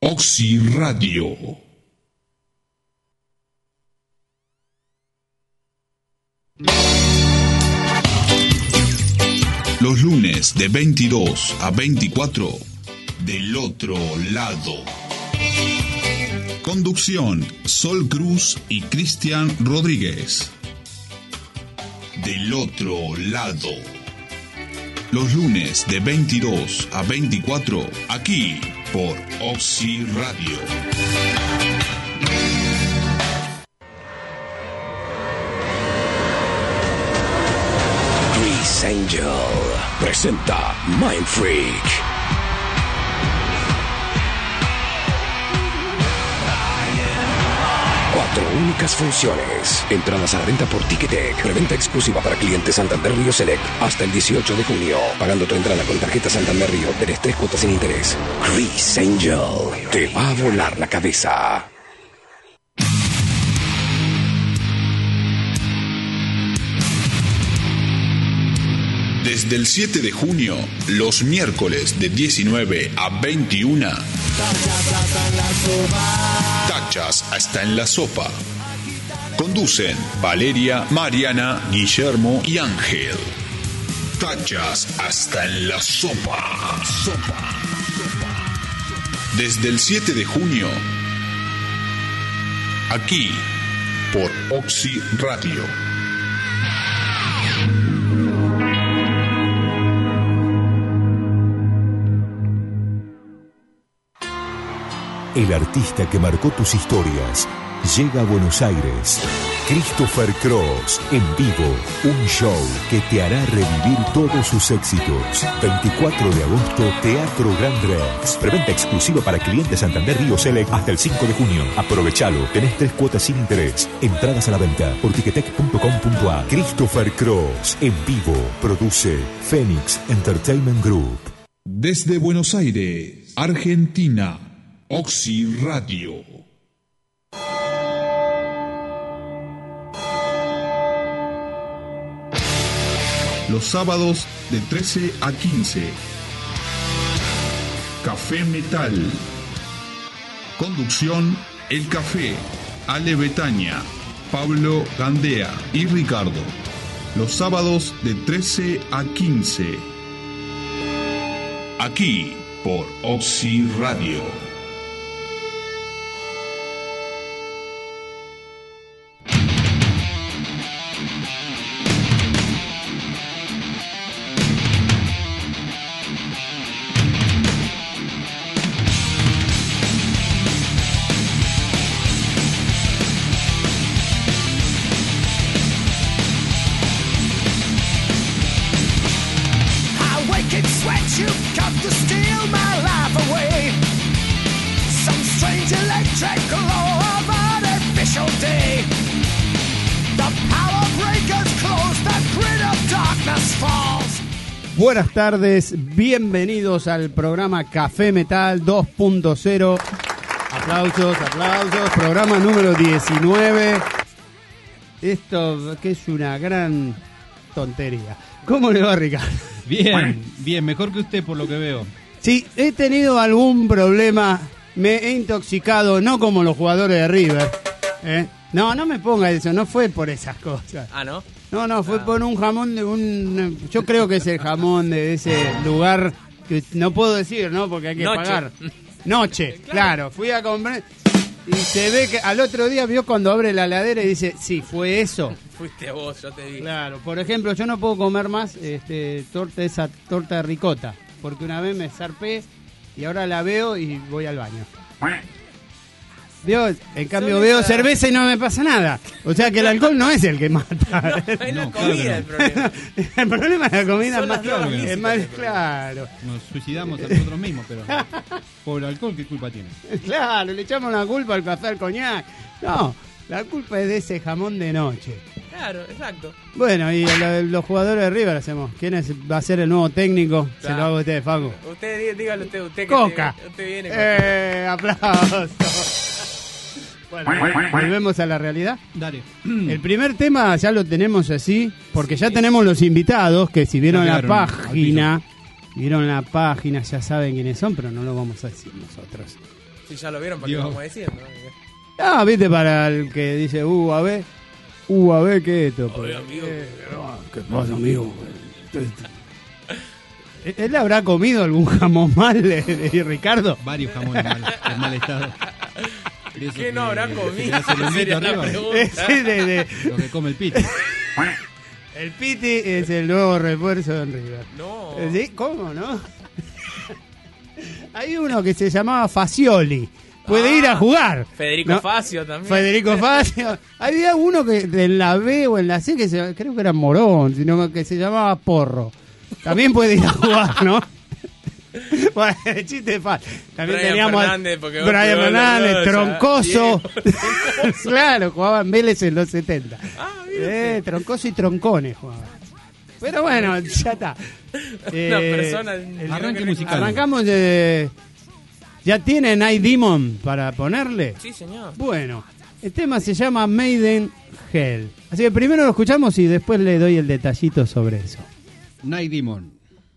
Oxy Radio. Los lunes de 22 a 24, Del Otro Lado. Conducción, Sol Cruz y Cristian Rodríguez. Del Otro Lado. Los lunes de 22 a 24, aquí por Oxy Radio. Chris Angel presenta Mind Freak. 4 únicas funciones. Entradas a la venta por Ticketek. Preventa exclusiva para clientes Santander Río Select hasta el 18 de junio. Pagando tu entrada con tarjeta Santander Río, tenés 3 cuotas sin interés. Chris Angel te va a volar la cabeza. Desde el 7 de junio, los miércoles de 19 a 21, Tachas hasta en la sopa. Conducen Valeria, Mariana, Guillermo y Ángel. Tachas hasta en la sopa. Desde el 7 de junio, aquí por Oxy Radio. El artista que marcó tus historias llega a Buenos Aires. Christopher Cross, en vivo, un show que te hará revivir todos sus éxitos. 24 de agosto, Teatro Gran Rex. Preventa exclusiva para clientes Santander Río Select hasta el 5 de junio. Aprovechalo, tenés 3 cuotas sin interés. Entradas a la venta por ticketek.com.ar. Christopher Cross, en vivo, produce Phoenix Entertainment Group. Desde Buenos Aires, Argentina, Oxy Radio. Los sábados de 13 a 15. Café Metal. Conducción, El Café, Ale Betania, Pablo Gandea y Ricardo. Los sábados de 13 a 15. Aquí por Oxy Radio. Buenas tardes, bienvenidos al programa Café Metal 2.0. Aplausos, programa número 19. Esto que es una gran tontería. ¿Cómo le va, Ricardo? Bien, mejor que usted por lo que veo. Sí, he tenido algún problema, me he intoxicado, no como los jugadores de River. No me ponga eso, no fue por esas cosas. Ah, ¿no? No, fue por un jamón de yo creo que es el jamón de ese lugar que no puedo decir, ¿no? Porque hay que pagar. Noche, claro. Fui a comprar y se ve que al otro día vio cuando abre la heladera y dice, sí, fue eso. Fuiste vos, yo te vi. Claro, por ejemplo, yo no puedo comer más esa torta de ricota, porque una vez me zarpé y ahora la veo y voy al baño. ¿Vio? En cambio veo cerveza y no me pasa nada. O sea que el alcohol no es el que mata. No, es la comida el problema. El problema es la comida. Son las drogas es más claro. Nos suicidamos a nosotros mismos, pero por el alcohol, ¿qué culpa tiene? Claro, le echamos la culpa al café, al coñac. No, la culpa es de ese jamón de noche. Claro, exacto. Bueno, y los jugadores de River hacemos. ¿Quién va a ser el nuevo técnico? Claro. Se lo hago a usted, Facu. Usted, dígalo usted que Coca. Usted viene. Aplausos. Bueno, volvemos a la realidad. Dale. El primer tema ya lo tenemos así, porque ya tenemos los invitados que si vieron la página, ya saben quiénes son, pero no lo vamos a decir nosotros. Si ya lo vieron, ¿para qué Dios. vamos diciendo? Ah, viste, para el que dice, a ver, ¿qué es esto? Oye, amigo. ¿Qué pasa, amigo? ¿Él habrá comido algún jamón mal de Ricardo? Varios jamones en mal estado. De esos ¿Qué que no habrá se comido? le hace el honguito Sería la arriba. pregunta. Sí, Lo que come el piti. el Piti es el nuevo refuerzo de River. No. ¿Sí? ¿Cómo, no? Hay uno que se llamaba Facioli. Puede ir a jugar. Federico ¿no? Facio también. Federico Facio. Había uno que en la B o en la C, creo que era Morón, sino que se llamaba Porro. También puede ir a jugar, ¿no? Bueno, el chiste es fácil. También Brian teníamos Fernández, porque vos Brian pegó Fernández, la Troncoso. Diego. Claro, jugaba en Vélez en los 70. Ah, bien. Troncoso y Troncones jugaba. Pero bueno, ya está. Una persona. Arranque musical. Arrancamos de... ¿Ya tiene Night Demon para ponerle? Sí, señor. Bueno, el tema se llama Maiden Hell. Así que primero lo escuchamos y después le doy el detallito sobre eso. Night Demon.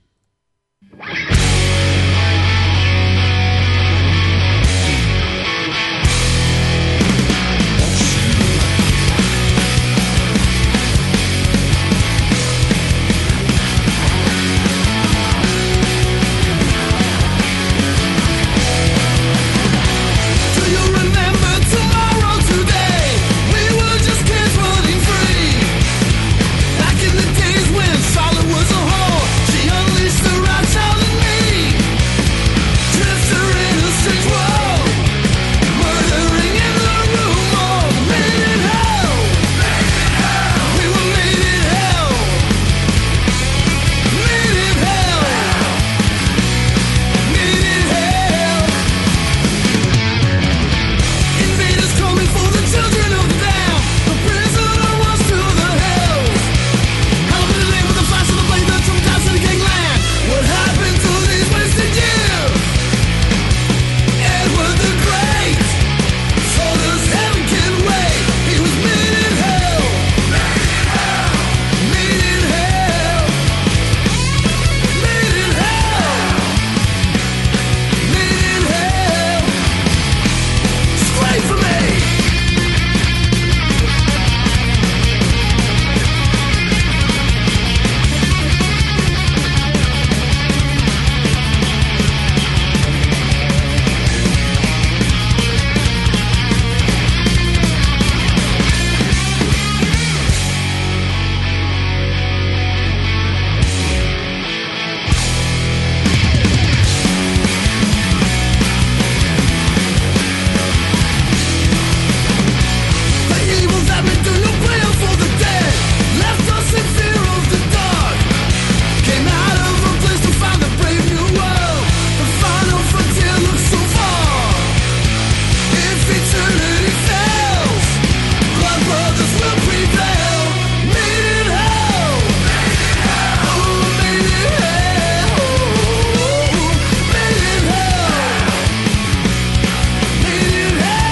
Do you remember tomorrow today? We were just kids running free. Back in the days when Charlotte was a whore, she unleashed the right child in me. Drifter in a strange world, murdering in the room. Oh, made in hell. We were made in hell. Made in hell. Made in hell. Invaders coming for the children of the damned. The prisoner was to the hills. Hell of a delay with the flash of the blade that took down to the gangland. What happened to these wasted years? Edward the Great told us heaven can wait. He was made in hell. Made in hell. Made in hell. Made in hell. Straight for me. The evils that been through your prayer for the dead left us in fear of the dark. Came out of a place to find a brave new world. The final frontier looks so far. If eternity fails, blood brothers will prevail. Made in hell. Oh, made in hell. Made in hell. Made in hell.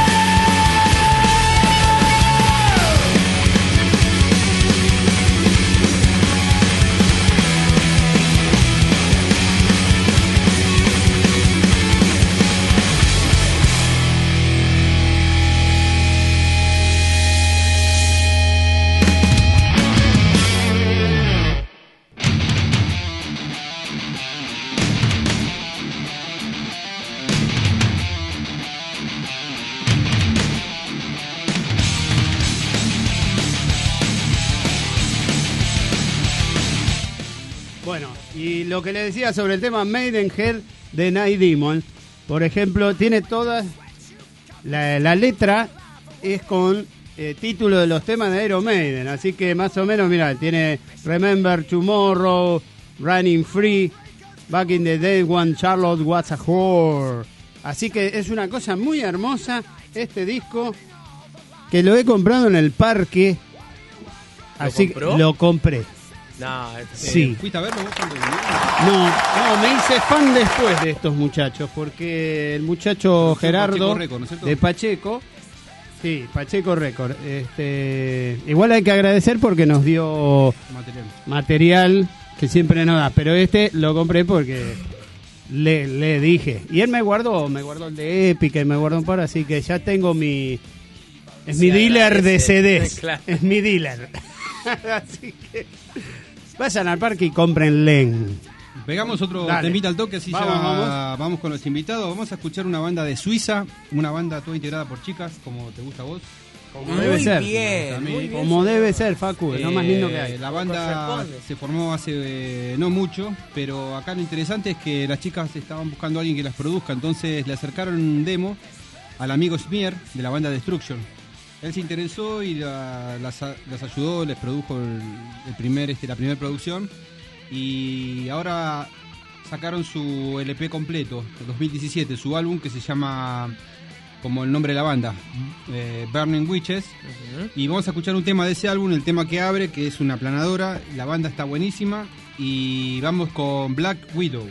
Bueno, y lo que le decía sobre el tema Maiden Hell de Night Demon, por ejemplo, tiene todas... La letra es con título de los temas de Iron Maiden, así que más o menos, mira, tiene Remember Tomorrow, Running Free, Back in the Day When Charlotte Was a Whore. Así que es una cosa muy hermosa este disco, que lo he comprado en el parque, así que compró? lo compré. No, Sí. ¿Fuiste a verlo vos cuando vinieron? No, me hice fan después de estos muchachos, porque el muchacho Gerardo Pacheco Record, ¿no es cierto? de Pacheco, sí, Pacheco Record, igual hay que agradecer porque nos dio Material. material que siempre nos da, pero este lo compré porque le dije. Y él me guardó el de Epica y me guardó un par, así que ya tengo mi... Es mi dealer de CDs. Claro. Es mi dealer. Así que vayan al parque y compren Len. Pegamos otro Dale. temita al toque, así Vamos. vamos con los invitados. Vamos a escuchar una banda de Suiza, una banda toda integrada por chicas, como te gusta a vos. Como debe ser. Muy bien. Como debe ser, Facu, es lo más lindo que hay. La banda Corresponde. se formó hace no mucho, pero acá lo interesante es que las chicas estaban buscando a alguien que las produzca, entonces le acercaron un demo al amigo Smear de la banda Destruction. Él se interesó y las ayudó, les produjo la primera producción, y ahora sacaron su LP completo, de 2017, su álbum que se llama, como el nombre de la banda, Burning Witches. Y vamos a escuchar un tema de ese álbum, el tema que abre, que es una planadora. La banda está buenísima y vamos con Black Widow.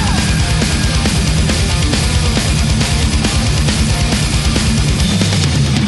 Black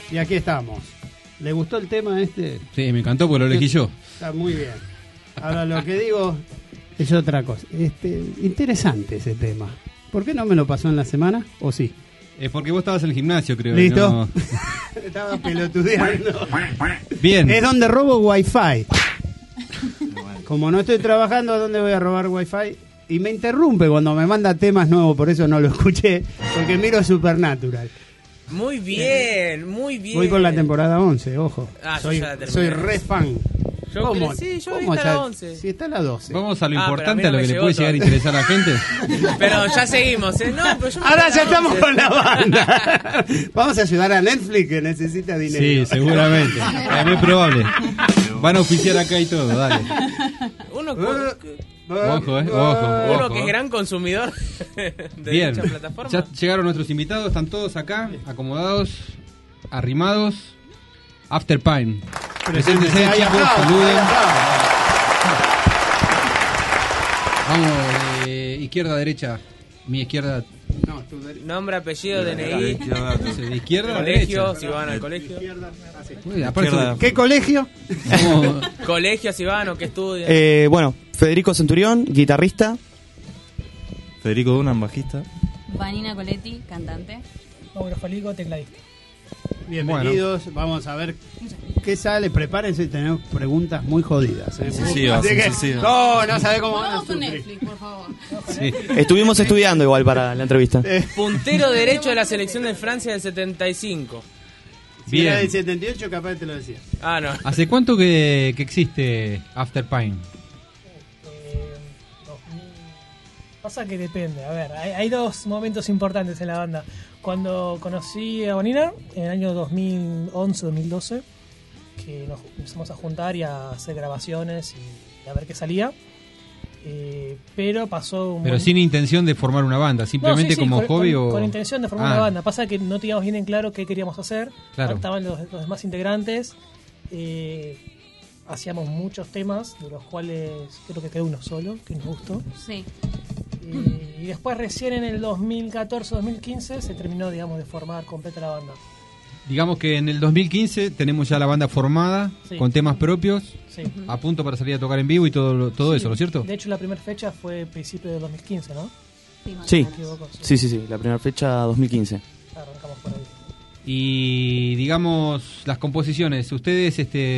Y aquí estamos. ¿Le gustó el tema este? Sí, me encantó porque lo elegí yo. Está muy bien. Ahora lo que digo es otra cosa. Interesante ese tema. ¿Por qué no me lo pasó en la semana? ¿O sí? Es porque vos estabas en el gimnasio, creo. ¿Listo? No... Estaba pelotudeando. Bien. Es donde robo wifi. Como no estoy trabajando, ¿a dónde voy a robar wifi? Y me interrumpe cuando me manda temas nuevos, por eso no lo escuché, porque miro Supernatural. Muy bien, muy bien. Voy por la temporada 11, ojo. Yo ya la terminé. Soy re fan. Yo ¿Cómo? sí, yo vi ¿Cómo hasta ya? la 11. Sí, está la 12. Vamos a lo pero importante, a mí no a lo me que le llegó puede llegar a todo. interesar a la gente. Pero ya seguimos, ¿eh? No, pero yo me Ahora vi ya hasta la estamos 11. con la banda. Vamos a ayudar a Netflix que necesita dinero. Sí, seguramente. Es muy probable. Van a oficiar acá y todo, dale. Uno, Ojo, ojo. uno que es gran consumidor de Bien, dicha plataforma. ya llegaron nuestros invitados, están todos acá, acomodados, arrimados. After Pine. Preséntense, Ahí, chicos, aplausos, saluden. ahí, aplausos. Vamos de izquierda a derecha. Mi izquierda. No, tú de- Nombre, apellido, DNI, De izquierda a colegio, derecha. si van al colegio. Uy, aparte ¿Qué colegio? somos- Colegio, si van o que estudian. Bueno, Federico Centurión, guitarrista. Federico Dunan, bajista. Vanina Coletti, cantante. Mauro Falico, tecladista. Bienvenidos, vamos a ver qué sale. Prepárense, tenemos preguntas muy jodidas. Sí, Así que- sí. No sabe cómo van a Vamos con sufrir. Netflix, por favor. sí. Estuvimos estudiando igual para la entrevista. Puntero derecho de la selección de Francia del 75. Si era Bien. del 78, capaz te lo decía. Ah, no. ¿Hace cuánto que existe After Pine? 2000. Pasa que depende. A ver, hay dos momentos importantes en la banda. Cuando conocí a Vanina, en el año 2011-2012, que nos empezamos a juntar y a hacer grabaciones y a ver qué salía. Pero pasó un Pero buen- sin intención de formar una banda, simplemente No, sí, como con, hobby con- o... con intención de formar Ah, una banda. Pasa que no teníamos bien en claro qué queríamos hacer. Claro. Estaban los demás integrantes. Hacíamos muchos temas, de los cuales creo que quedó uno solo, que nos gustó. Sí. Y después recién en el 2014-2015 se terminó, digamos, de formar completa la banda. Digamos que en el 2015 tenemos ya la banda formada, Sí. con temas propios, Sí. a punto para salir a tocar en vivo y todo Sí. eso, ¿no es cierto? De hecho, la primera fecha fue principio de 2015, ¿no? Sí, Me equivoco, sí, la primera fecha 2015. Arrancamos por ahí. Y digamos, las composiciones, ustedes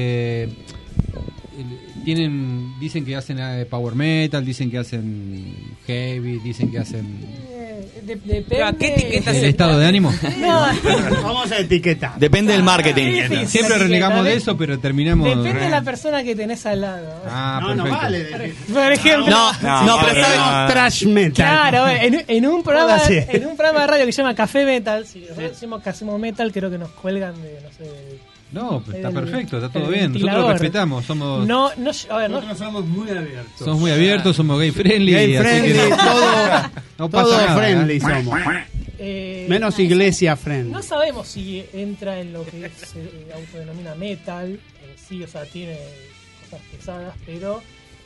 dicen que hacen power metal, dicen que hacen heavy, dicen que hacen... Depende. ¿A qué etiquetas ¿El estado de ánimo? No, Vamos a etiquetar. Depende del marketing. Sí, sí. Siempre renegamos de eso, pero terminamos... depende de la persona que tenés al lado. Ah, No perfecto. vale decir. Por ejemplo. No, pero ¿sabes? Trash metal. Claro, en un programa Jódase. en un programa de radio que se llama Café Metal, si nosotros decimos que hacemos metal, creo que nos cuelgan de, no sé, No, pero está el- perfecto, está todo el bien. Nosotros ventilador. lo respetamos, somos a ver, no, Nosotros somos muy abiertos. somos muy abiertos, somos gay friendly. Gay así friendly, que todo, no pasa todo nada, friendly ¿eh? somos. Menos iglesia friendly. no sabemos si entra en lo que se autodenomina metal, sí, o sea, tiene cosas pesadas, pero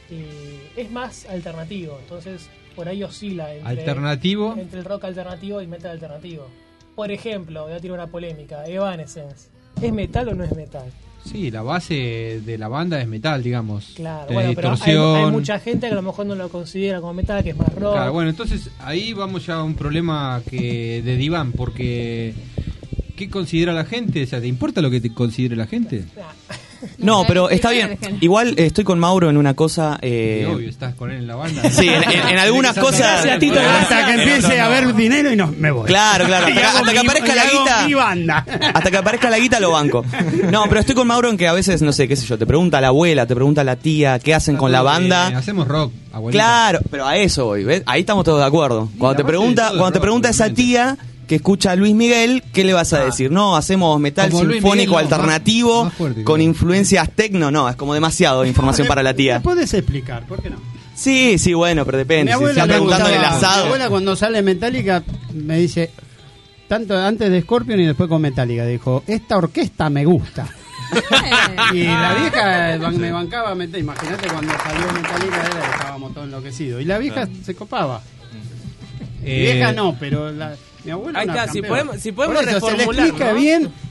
es más alternativo, entonces por ahí oscila Alternativo. entre el rock alternativo y metal alternativo. Por ejemplo, voy a tirar una polémica, Evanescence, ¿es metal o no es metal? Sí, la base de la banda es metal, digamos. Claro, De bueno, pero distorsión. hay mucha gente que a lo mejor no lo considera como metal, que es más rock. Claro, bueno, entonces ahí vamos ya a un problema de diván, porque ¿qué considera la gente? O sea, ¿te importa lo que te considere la gente? No, pero está bien. Igual estoy con Mauro en una cosa. Y obvio, estás con él en la banda. Sí, en algunas cosas. Gracias, Tito, Hasta que empiece a haber dinero y no me voy. Claro, Y hago hasta que mi- aparezca y la hago guita. mi banda. Hasta que aparezca la guita lo banco. No, pero estoy con Mauro en que a veces, no sé, qué sé yo, te pregunta la abuela, te pregunta la tía, ¿qué hacen con la banda? Hacemos rock, abuelita. Claro, pero a eso voy, ¿ves? Ahí estamos todos de acuerdo. Cuando te aparte de pregunta, todo cuando te rock, pregunta esa obviamente. tía que escucha a Luis Miguel, ¿qué le vas a decir? No, hacemos metal Como Luis sinfónico Miguel, no, alternativo más fuerte, con claro. influencias tecno, no, es como demasiado información para la ¿Me tía. puedes explicar? ¿Por qué no? Sí, sí, bueno, pero depende. Mi Si abuela, está le preguntando en el gustaba- mi asado. abuela cuando sale Metallica me dice, tanto antes de Scorpion y después con Metallica, dijo, esta orquesta me gusta. Y la vieja me bancaba Metallica. Imagínate cuando salió Metallica, estábamos todos enloquecidos. Y la vieja se copaba. Mi vieja no, pero mi abuela Ahí una está, si campeona. podemos Por eso, se le reformular, explica ¿no? bien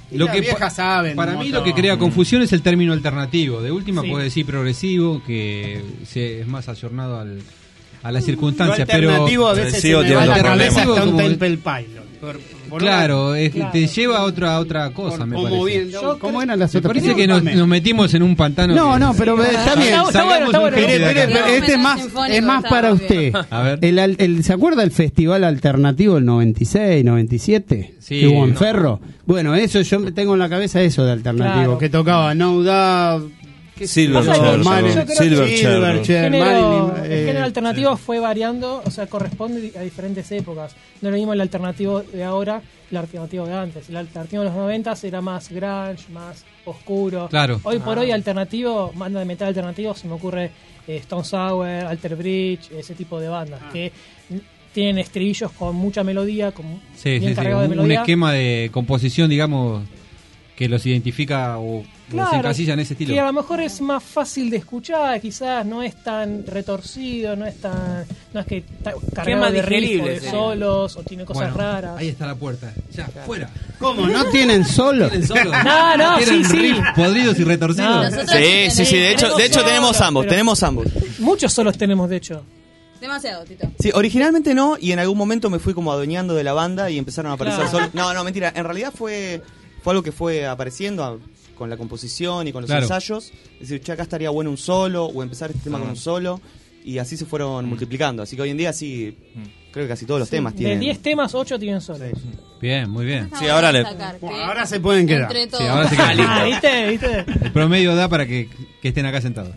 Y las viejas saben. Para un mí montón. lo que crea confusión es el término alternativo. De última Sí. puede decir progresivo, que es más ayornado a las Lo circunstancias, alternativo pero a veces sigo se me va a la teniendo cabeza problemas. hasta un Como- Temple Pilot. claro, es que Claro. te lleva a otra cosa, me como parece. bien, ¿cómo eran las Me otras? parece que nos metimos en un pantano. No, pero está bien. Está bueno, está bueno. Mire, Mire, mire, este es más para usted. A ver. ¿Se acuerda del festival alternativo del 96, 97? Sí, que hubo en no. Ferro. Bueno, eso yo tengo en la cabeza eso de alternativo, Claro. que tocaba No Doubt, Silverchair, El género Silverchair, alternativo fue variando, o sea, corresponde a diferentes épocas. No es lo mismo el alternativo de ahora que el alternativo de antes. El alternativo de los 90 era más grunge, más oscuro. Claro. Hoy por hoy alternativo, banda de metal alternativo, se me ocurre Stone Sour, Alter Bridge, ese tipo de bandas que tienen estribillos con mucha melodía, Sí, bien sí, cargados de un melodía. esquema de composición, digamos, que los identifica o los encasilla en ese estilo. Que a lo mejor es más fácil de escuchar, quizás no es tan retorcido, no es que está cargado más de riff o digerible, de sí. solos o tiene cosas Bueno, raras. ahí está la puerta. Ya, fuera. ¿Cómo? ¿No tienen solo? ¿Tienen solo? No, ¿Tienen sí. riff podridos y retorcidos? No. Sí, de hecho tenemos ambos, pero- tenemos ambos. Muchos solos tenemos, de hecho. Demasiado, Tito. Sí, originalmente no, y en algún momento me fui como adueñando de la banda y empezaron a aparecer Claro. solos. No, mentira, en realidad fue algo que fue apareciendo con la composición y con los Claro. ensayos. Es decir, che, acá estaría bueno un solo, o empezar este tema con un solo, y así se fueron multiplicando. Así que hoy en día sí, creo que casi todos los temas De tienen. 10 temas, 8 tienen solos. Bien, muy bien. Está Sí, bueno ahora le- destacar que Ahora se pueden quedar. Entre todos. Sí, ahora se queda. ¿Viste? El promedio da para que estén acá sentados.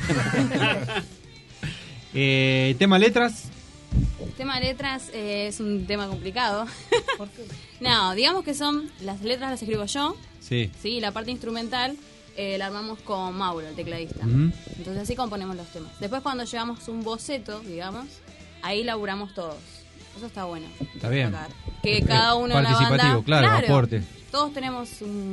Tema letras. El tema de letras es un tema complicado. No, digamos que las letras las escribo yo, Sí. ¿sí? Y la parte instrumental la armamos con Mauro, el tecladista. Ujú. Entonces así componemos los temas. Después cuando llevamos un boceto, digamos, ahí laburamos todos. Eso está bueno. Está bien. Destacar. Que cada uno en la Participativo, banda... claro, aporte. Todos tenemos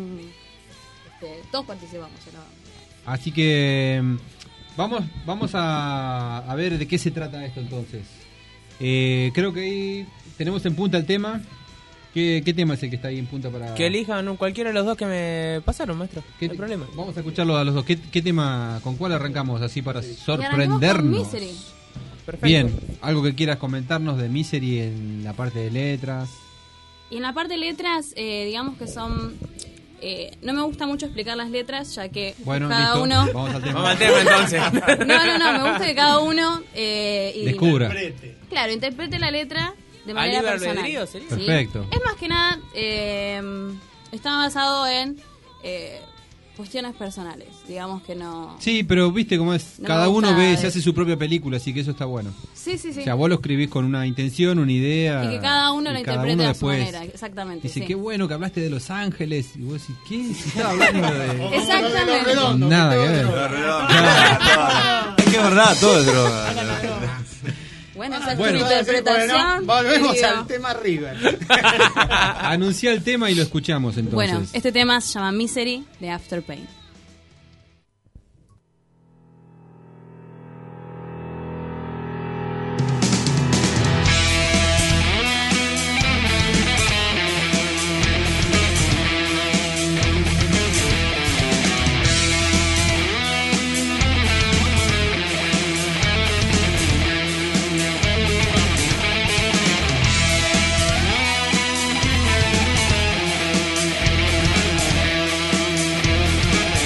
todos participamos en la banda. Así que vamos a ver de qué se trata esto entonces. Creo que ahí tenemos en punta el tema. ¿Qué tema es el que está ahí en punta para...? Que elijan cualquiera de los dos que me pasaron, maestro. No hay problema. Vamos a escucharlo a los dos. ¿Qué tema, con cuál arrancamos así para Y arrancamos con sorprendernos? Misery. Perfecto. Bien, algo que quieras comentarnos de Misery en la parte de letras. Y en la parte de letras, digamos que son... no me gusta mucho explicar las letras, ya que Bueno, cada listo. uno... Vamos al tema. Vamos al tema entonces. No, me gusta que cada uno... Descubra. Claro, interprete la letra de ¿A manera libre personal. albedrío sería? ¿sí? Perfecto. Es más que nada, está basado en cuestiones personales, digamos que no... Sí, pero viste cómo es. No Cada me uno gusta ve, eso. se hace su propia película, así que eso está bueno. Sí, sí, sí. O sea, vos lo escribís con una intención, una idea. Y que cada uno lo y cada interprete uno a su después manera, exactamente. Dice, sí. qué bueno que hablaste de Los Ángeles. Y vos decís, ¿qué? Si estaba hablando de... Exactamente. Nada que ver. Es que es verdad, todo es droga. Bueno, esa es Bueno. tu interpretación. Volvemos querido. al tema River. Anuncia el tema y lo escuchamos entonces. Bueno, este tema se llama Misery de Afterpain. Misery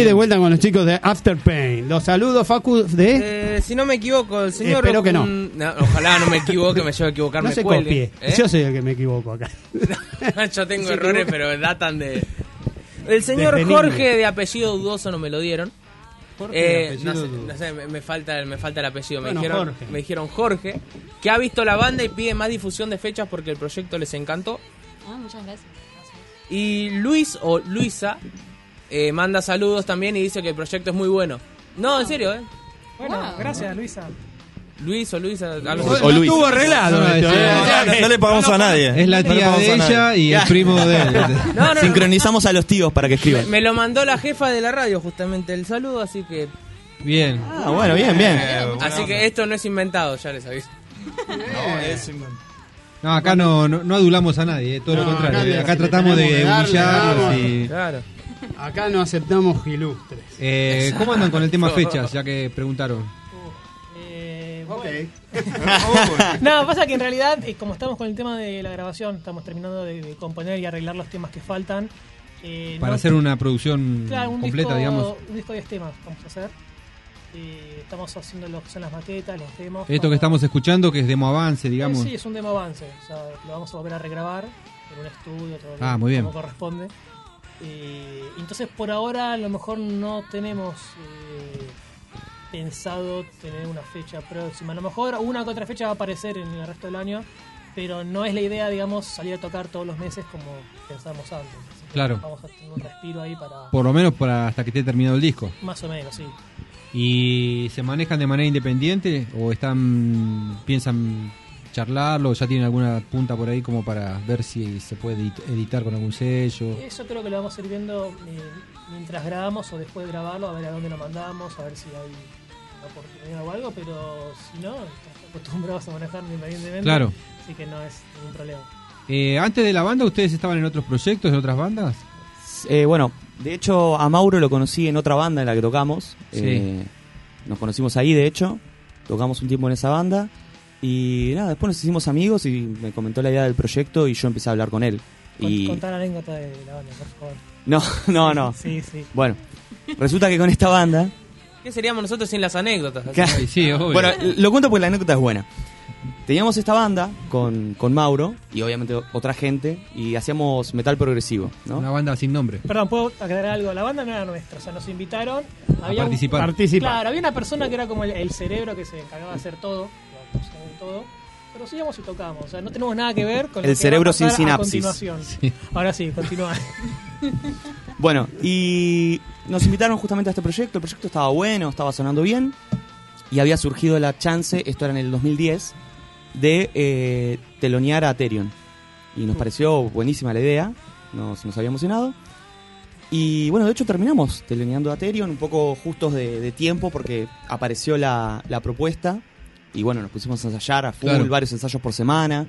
aquí de vuelta con los chicos de Afterpain. Los saludos, Facu, de... Si no me equivoco, el señor... Espero que no. Ojalá no me equivoque, me llevo a equivocar, No me se cuelgue. copie. Yo soy el que me equivoco acá. Yo tengo Se errores, equivoca. pero datan de... El señor Desde Jorge, niño. de apellido dudoso, no me lo dieron. Jorge, de apellido No dudoso. sé, me falta el apellido. Bueno, Me dijeron Jorge, que ha visto la banda y pide más difusión de fechas porque el proyecto les encantó. Muchas gracias. Y Luis o Luisa manda saludos también y dice que el proyecto es muy bueno. No, en serio, Bueno, Wow. gracias, Luisa. Luis o Luisa, algo O así. Luis. Estuvo arreglado. No, esto, No le pagamos a nadie. Es la No le tía pagamos de a nadie. ella y el primo de él. No, no, Sincronizamos a los tíos para que escriban. me lo mandó la jefa de la radio justamente el saludo, así que Bien. Ah, bueno, bien, bien. así que esto no es inventado, ya les aviso. No, es No, acá no adulamos a nadie, todo lo No, contrario. acá Acá le tratamos de tenemos que darle, humillarlos vamos. y... Claro. Acá no aceptamos ilustres. ¿Cómo andan con el tema fechas, ya que preguntaron? No, pasa que en realidad, como estamos con el tema de la grabación, estamos terminando de componer y arreglar los temas que faltan. Para no- hacer una producción Claro, un completa, disco, digamos. Un disco de 10 temas vamos a hacer. Estamos haciendo lo que son las maquetas, los demos. Esto que estamos escuchando, que es demo avance, digamos. Sí, es un demo avance. O sea, lo vamos a volver a regrabar en un estudio, todo Ah, muy bien. como corresponde. Entonces, por ahora, a lo mejor no tenemos pensado tener una fecha próxima. A lo mejor una que otra fecha va a aparecer en el resto del año, pero no es la idea, digamos, salir a tocar todos los meses como pensábamos antes. Así que Claro. vamos a tener un respiro ahí para... Por lo menos hasta que esté terminado el disco. Más o menos, sí. ¿Y se manejan de manera independiente o piensan charlarlo o ya tienen alguna punta por ahí como para ver si se puede editar con algún sello? Eso creo que lo vamos a ir viendo mientras grabamos o después de grabarlo, a ver a dónde lo mandamos, a ver si hay una oportunidad o algo, pero si no, estamos acostumbrados a manejar independientemente, Claro. así que no es ningún problema. Antes de la banda, ¿ustedes estaban en otros proyectos, en otras bandas? Bueno, de hecho a Mauro lo conocí en otra banda en la que tocamos. Sí. Nos conocimos ahí, de hecho. Tocamos un tiempo en esa banda. Y nada, después nos hicimos amigos y me comentó la idea del proyecto y yo empecé a hablar con él. Y... Contar la anécdota de la banda, por favor. No. Sí, sí. Bueno, resulta que con esta banda... ¿Qué seríamos nosotros sin las anécdotas? Ay, sí, obvio. Bueno, lo cuento porque la anécdota es buena. Teníamos esta banda con Mauro y obviamente otra gente y hacíamos metal progresivo, ¿no? Una banda sin nombre. Perdón, ¿puedo aclarar algo? La banda no era nuestra, o sea, nos invitaron. A participar. Claro, había una persona que era como el cerebro que se encargaba de hacer todo, pero sí íbamos y tocamos, o sea, no tenemos nada que ver con El lo que cerebro va a pasar sin a sinapsis. continuación. Sí. Ahora sí, continúa. Bueno, y nos invitaron justamente a este proyecto. El proyecto estaba bueno, estaba sonando bien. Y había surgido la chance, esto era en el 2010, de telonear a Aterion. Y nos pareció buenísima la idea, nos había emocionado. Y bueno, de hecho terminamos teloneando a Aterion, un poco justos de tiempo porque apareció la propuesta. Y bueno, nos pusimos a ensayar a full, Claro. varios ensayos por semana.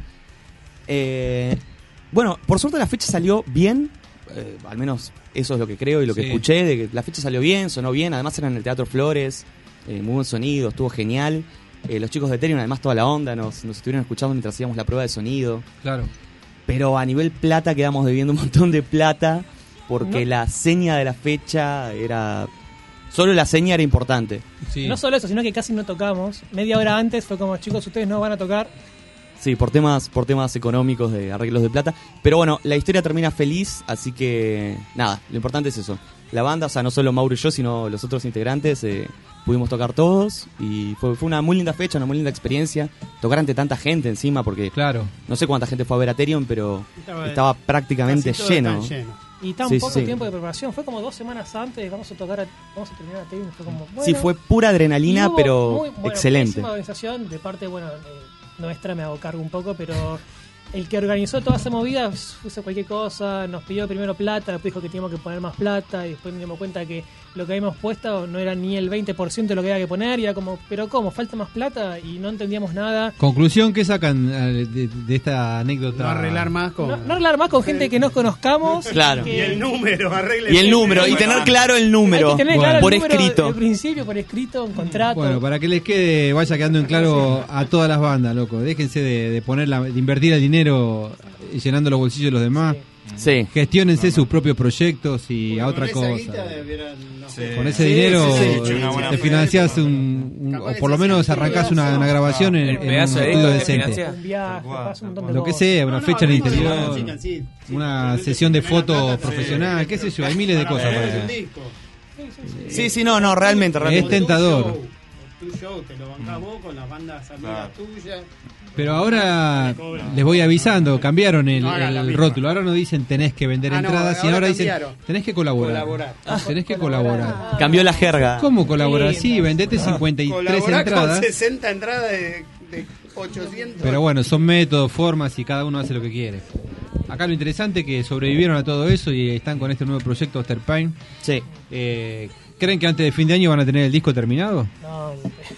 Bueno, por suerte la fecha salió bien. Al menos eso es lo que creo y lo que Sí. escuché, de que la fecha salió bien, sonó bien, además era en el Teatro Flores, muy buen sonido, estuvo genial. Los chicos de Ethereum, además toda la onda, nos estuvieron escuchando mientras hacíamos la prueba de sonido. Claro. Pero a nivel plata quedamos debiendo un montón de plata porque No. la seña de la fecha era... Solo la seña era importante. Sí. No solo eso, sino que casi no tocamos. Media hora antes fue como, chicos, ustedes no van a tocar. Sí, por temas económicos de arreglos de plata. Pero bueno, la historia termina feliz, así que nada, lo importante es eso. La banda, o sea, no solo Mauro y yo, sino los otros integrantes, pudimos tocar todos y fue una muy linda fecha, una muy linda experiencia. Tocar ante tanta gente encima, porque Claro. no sé cuánta gente fue a ver a Aterion, pero Estaba- estaba prácticamente Casi todo lleno. está lleno. Y tan Sí, poco sí. tiempo de preparación. Fue como 2 semanas antes, vamos a terminar a Tevin. Fue como, bueno. Sí, fue pura Y adrenalina, hubo pero excelente. Pésima organización de parte, bueno, nuestra, me hago cargo un poco, pero el que organizó toda esa movida hizo cualquier cosa, nos pidió primero plata, después dijo que teníamos que poner más plata, y después nos dimos cuenta que lo que habíamos puesto no era ni el 20% de lo que había que poner, y era como, pero ¿cómo? ¿Falta más plata? Y no entendíamos nada. Conclusión, ¿qué sacan de esta anécdota? No arreglar más con... No arreglar más con gente que no conozcamos. Claro. que- Y el número, arregle Y el número, y tener claro el número, Hay que tener Bueno. claro el por número escrito. del principio, por escrito, un contrato. Bueno, para que les vaya quedando en claro a todas las bandas, loco. Déjense de invertir el dinero llenando los bolsillos de los demás. Sí. Sí. Gestiónense sus propios proyectos y a otra cosa. Con ese dinero te financiás o por lo menos arrancás una grabación en un estudio decente. Un viaje, pasa un montón de Lo que cosas. sea, una fecha en el interior, una sesión de fotos profesional, qué sé yo, hay miles de cosas para hacer. Sí, no, realmente. Es tentador. Tu show, te lo bancás vos con las bandas amigas tuyas. Pero ahora les voy avisando, cambiaron el rótulo. Ahora no dicen tenés que vender entradas, sino ahora dicen tenés que colaborar. Tenés que colaborar. Cambió la jerga. ¿Cómo colaborar? Sí, vendete 53 Colaborá entradas. con 60 entradas de 800. Pero bueno, son métodos, formas y cada uno hace lo que quiere. Acá lo interesante es que sobrevivieron a todo eso y están con este nuevo proyecto Afterpain. Sí. ¿Creen que antes de fin de año van a tener el disco terminado? No,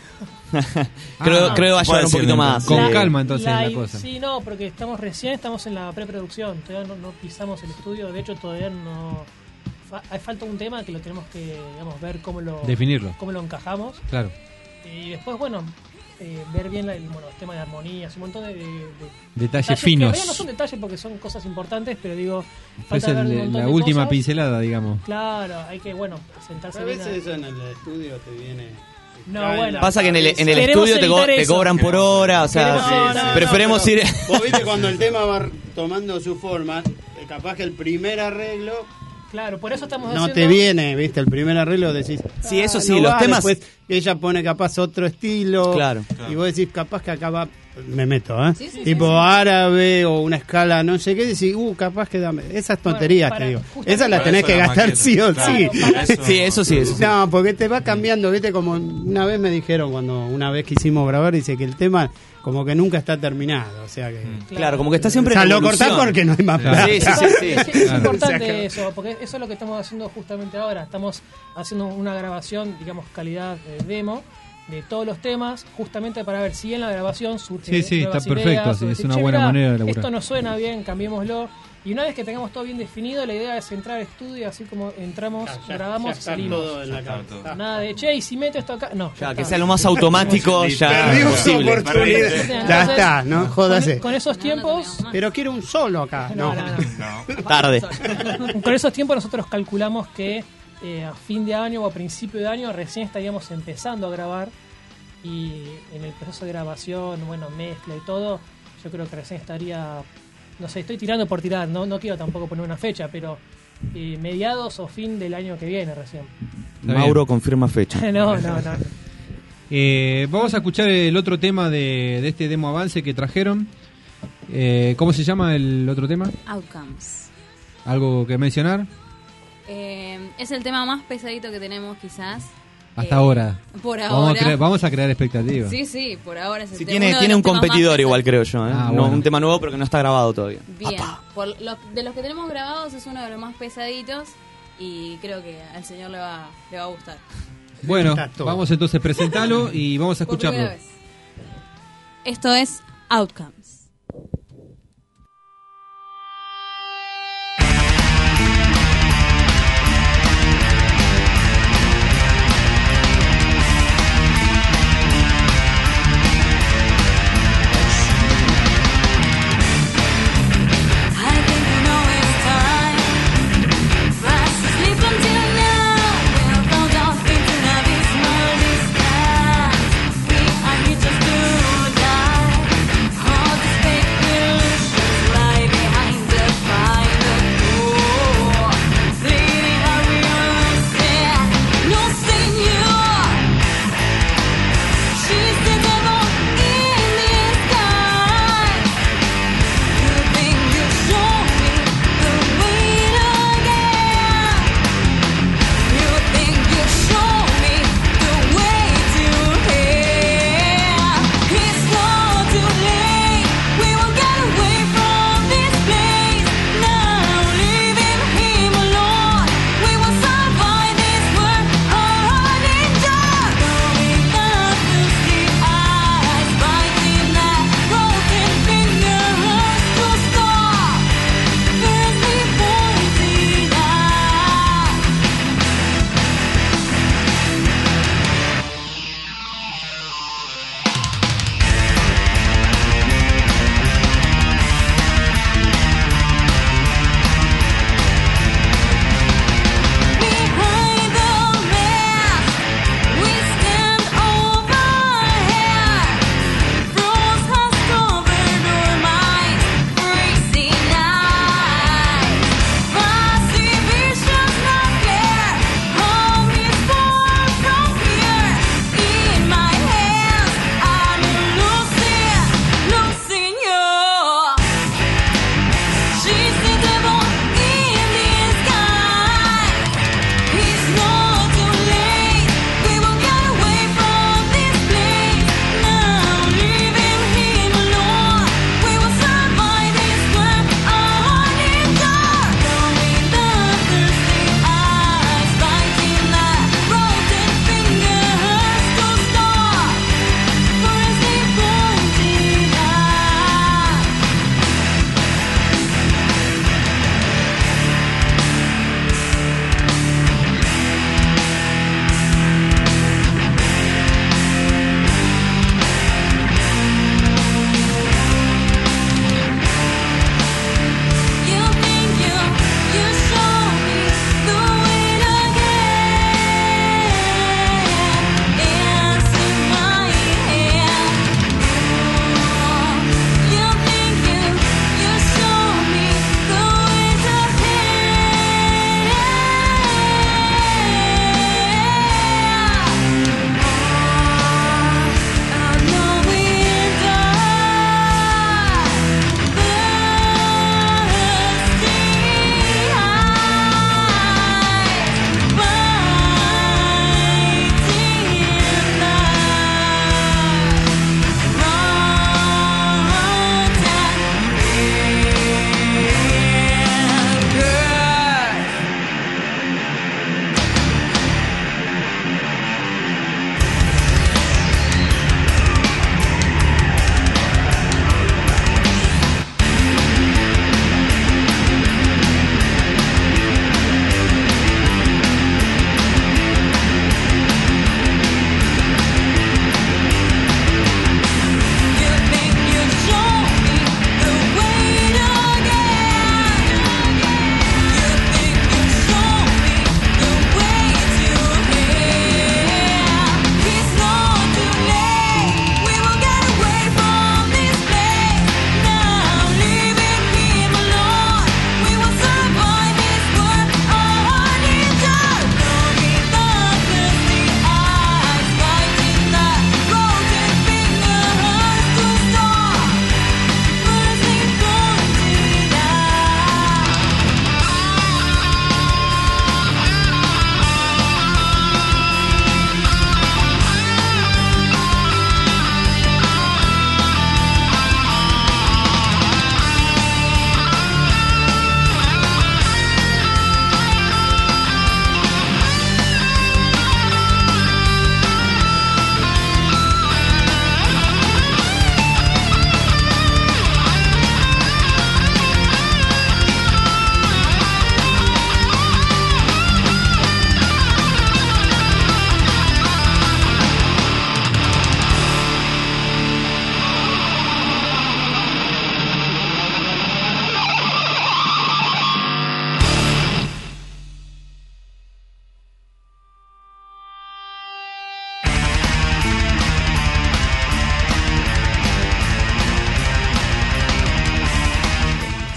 creo que va a llevar un poquito más. Con calma entonces la cosa. Sí, no, porque estamos en la preproducción, todavía no pisamos el estudio, de hecho todavía no... Hay falta un tema que lo tenemos que, digamos, ver definirlo, cómo lo encajamos. Claro. Y después, bueno, ver bien el tema de armonías, un montón de detalles finos. Que no son detalles porque son cosas importantes, pero digo, Pues falta ver un montón la de última cosas. Pincelada, digamos. Claro, hay que, sentarse A bien. veces eso en el estudio te viene. No, bueno. Pasa que en el Queremos estudio te evitar cobran por hora, o sea, preferemos ir. Vos viste cuando el tema va tomando su forma, capaz que el primer arreglo. Claro, por eso estamos no haciendo... te viene, viste, el primer arreglo decís. Sí, eso sí, no los va, temas. Después ella pone capaz otro estilo. Claro. Y vos decís, capaz que acaba. Me meto, Sí, sí, tipo sí. árabe o una escala, no sé qué, decís, capaz que dame. Esas tonterías, Bueno, te digo. justamente Esas las para tenés eso que la gastar maqueta. sí o Claro, sí. para eso. Sí, eso sí. No, porque te va cambiando, viste, como una vez me dijeron cuando una vez quisimos grabar, dice que el tema como que nunca está terminado, o sea que... Claro, como que está siempre O sea, en lo evolución. cortás porque no hay más plata. Sí. Es Claro. importante eso, porque eso es lo que estamos haciendo justamente ahora. Estamos haciendo una grabación, digamos, calidad demo de todos los temas, justamente para ver si en la grabación surge Sí, nuevas está perfecto, ideas, sí, o es decir, una "Che, buena mirá, manera de laburar". esto no suena bien, cambiémoslo. Y una vez que tengamos todo bien definido, la idea es entrar al estudio, así como entramos, grabamos, ya está salimos. todo en la cabeza. Nada de, che, y si meto esto acá... No, Ya, que está. sea lo más automático ya Perdimos posible. oportunidad. Entonces, Ya está, ¿no? Jódase. Con esos tiempos... Pero quiero un solo acá. No. Tarde. Con esos tiempos nosotros calculamos que a fin de año o a principio de año recién estaríamos empezando a grabar, y en el proceso de grabación, mezcla y todo, yo creo que recién estaría, no sé, estoy tirando por tirar, no quiero tampoco poner una fecha, pero mediados o fin del año que viene recién. Mauro confirma fecha. No. Vamos a escuchar el otro tema de este demo avance que trajeron. ¿Cómo se llama el otro tema? Outcomes. ¿Algo que mencionar? Es el tema más pesadito que tenemos quizás. Hasta ahora. Por ahora. Vamos a crear expectativas. Sí, por ahora es el Sí, tema. tiene un competidor igual, creo yo. Bueno. Un tema nuevo, pero que no está grabado todavía. Bien, de los que tenemos grabados es uno de los más pesaditos y creo que al señor le va a gustar. Bueno, Está todo. vamos entonces a presentarlo y vamos a Por Pues escucharlo. primera vez. Esto es Outcomes. I think you know it's time. Fast asleep until now. We'll fall down into the abysmal distance. We are here just to die.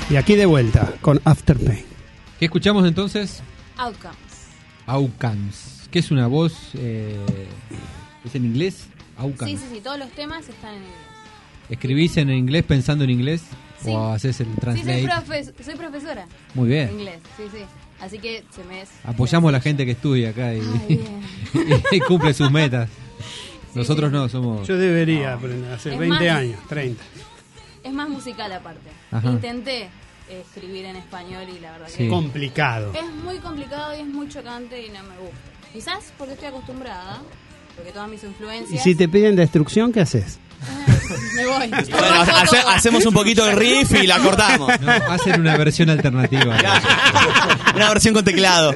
Y aquí de vuelta con Afterpain. ¿Qué escuchamos entonces? Outcomes. Outcomes. ¿Qué es una voz? ¿Es en inglés? Outcomes. Sí, todos los temas están en inglés. ¿Escribís en inglés pensando en inglés? Sí. ¿O haces el translate? Sí, soy profesora. Muy bien. De inglés, sí. Así que se me es... Apoyamos a la gente que estudia acá y, y cumple sus metas. Nosotros no, somos... Yo debería aprender hace Es 20 más- años, 30. Es más musical aparte. Ajá. Intenté escribir en español y la verdad Sí. que... Complicado. Es muy complicado y es muy chocante y no me gusta. Quizás porque estoy acostumbrada, porque todas mis Y influencias... si te piden destrucción, ¿qué haces? Me voy. Bueno, hacemos un poquito de riff y la cortamos. No, hacen una versión alternativa. Una versión con teclado.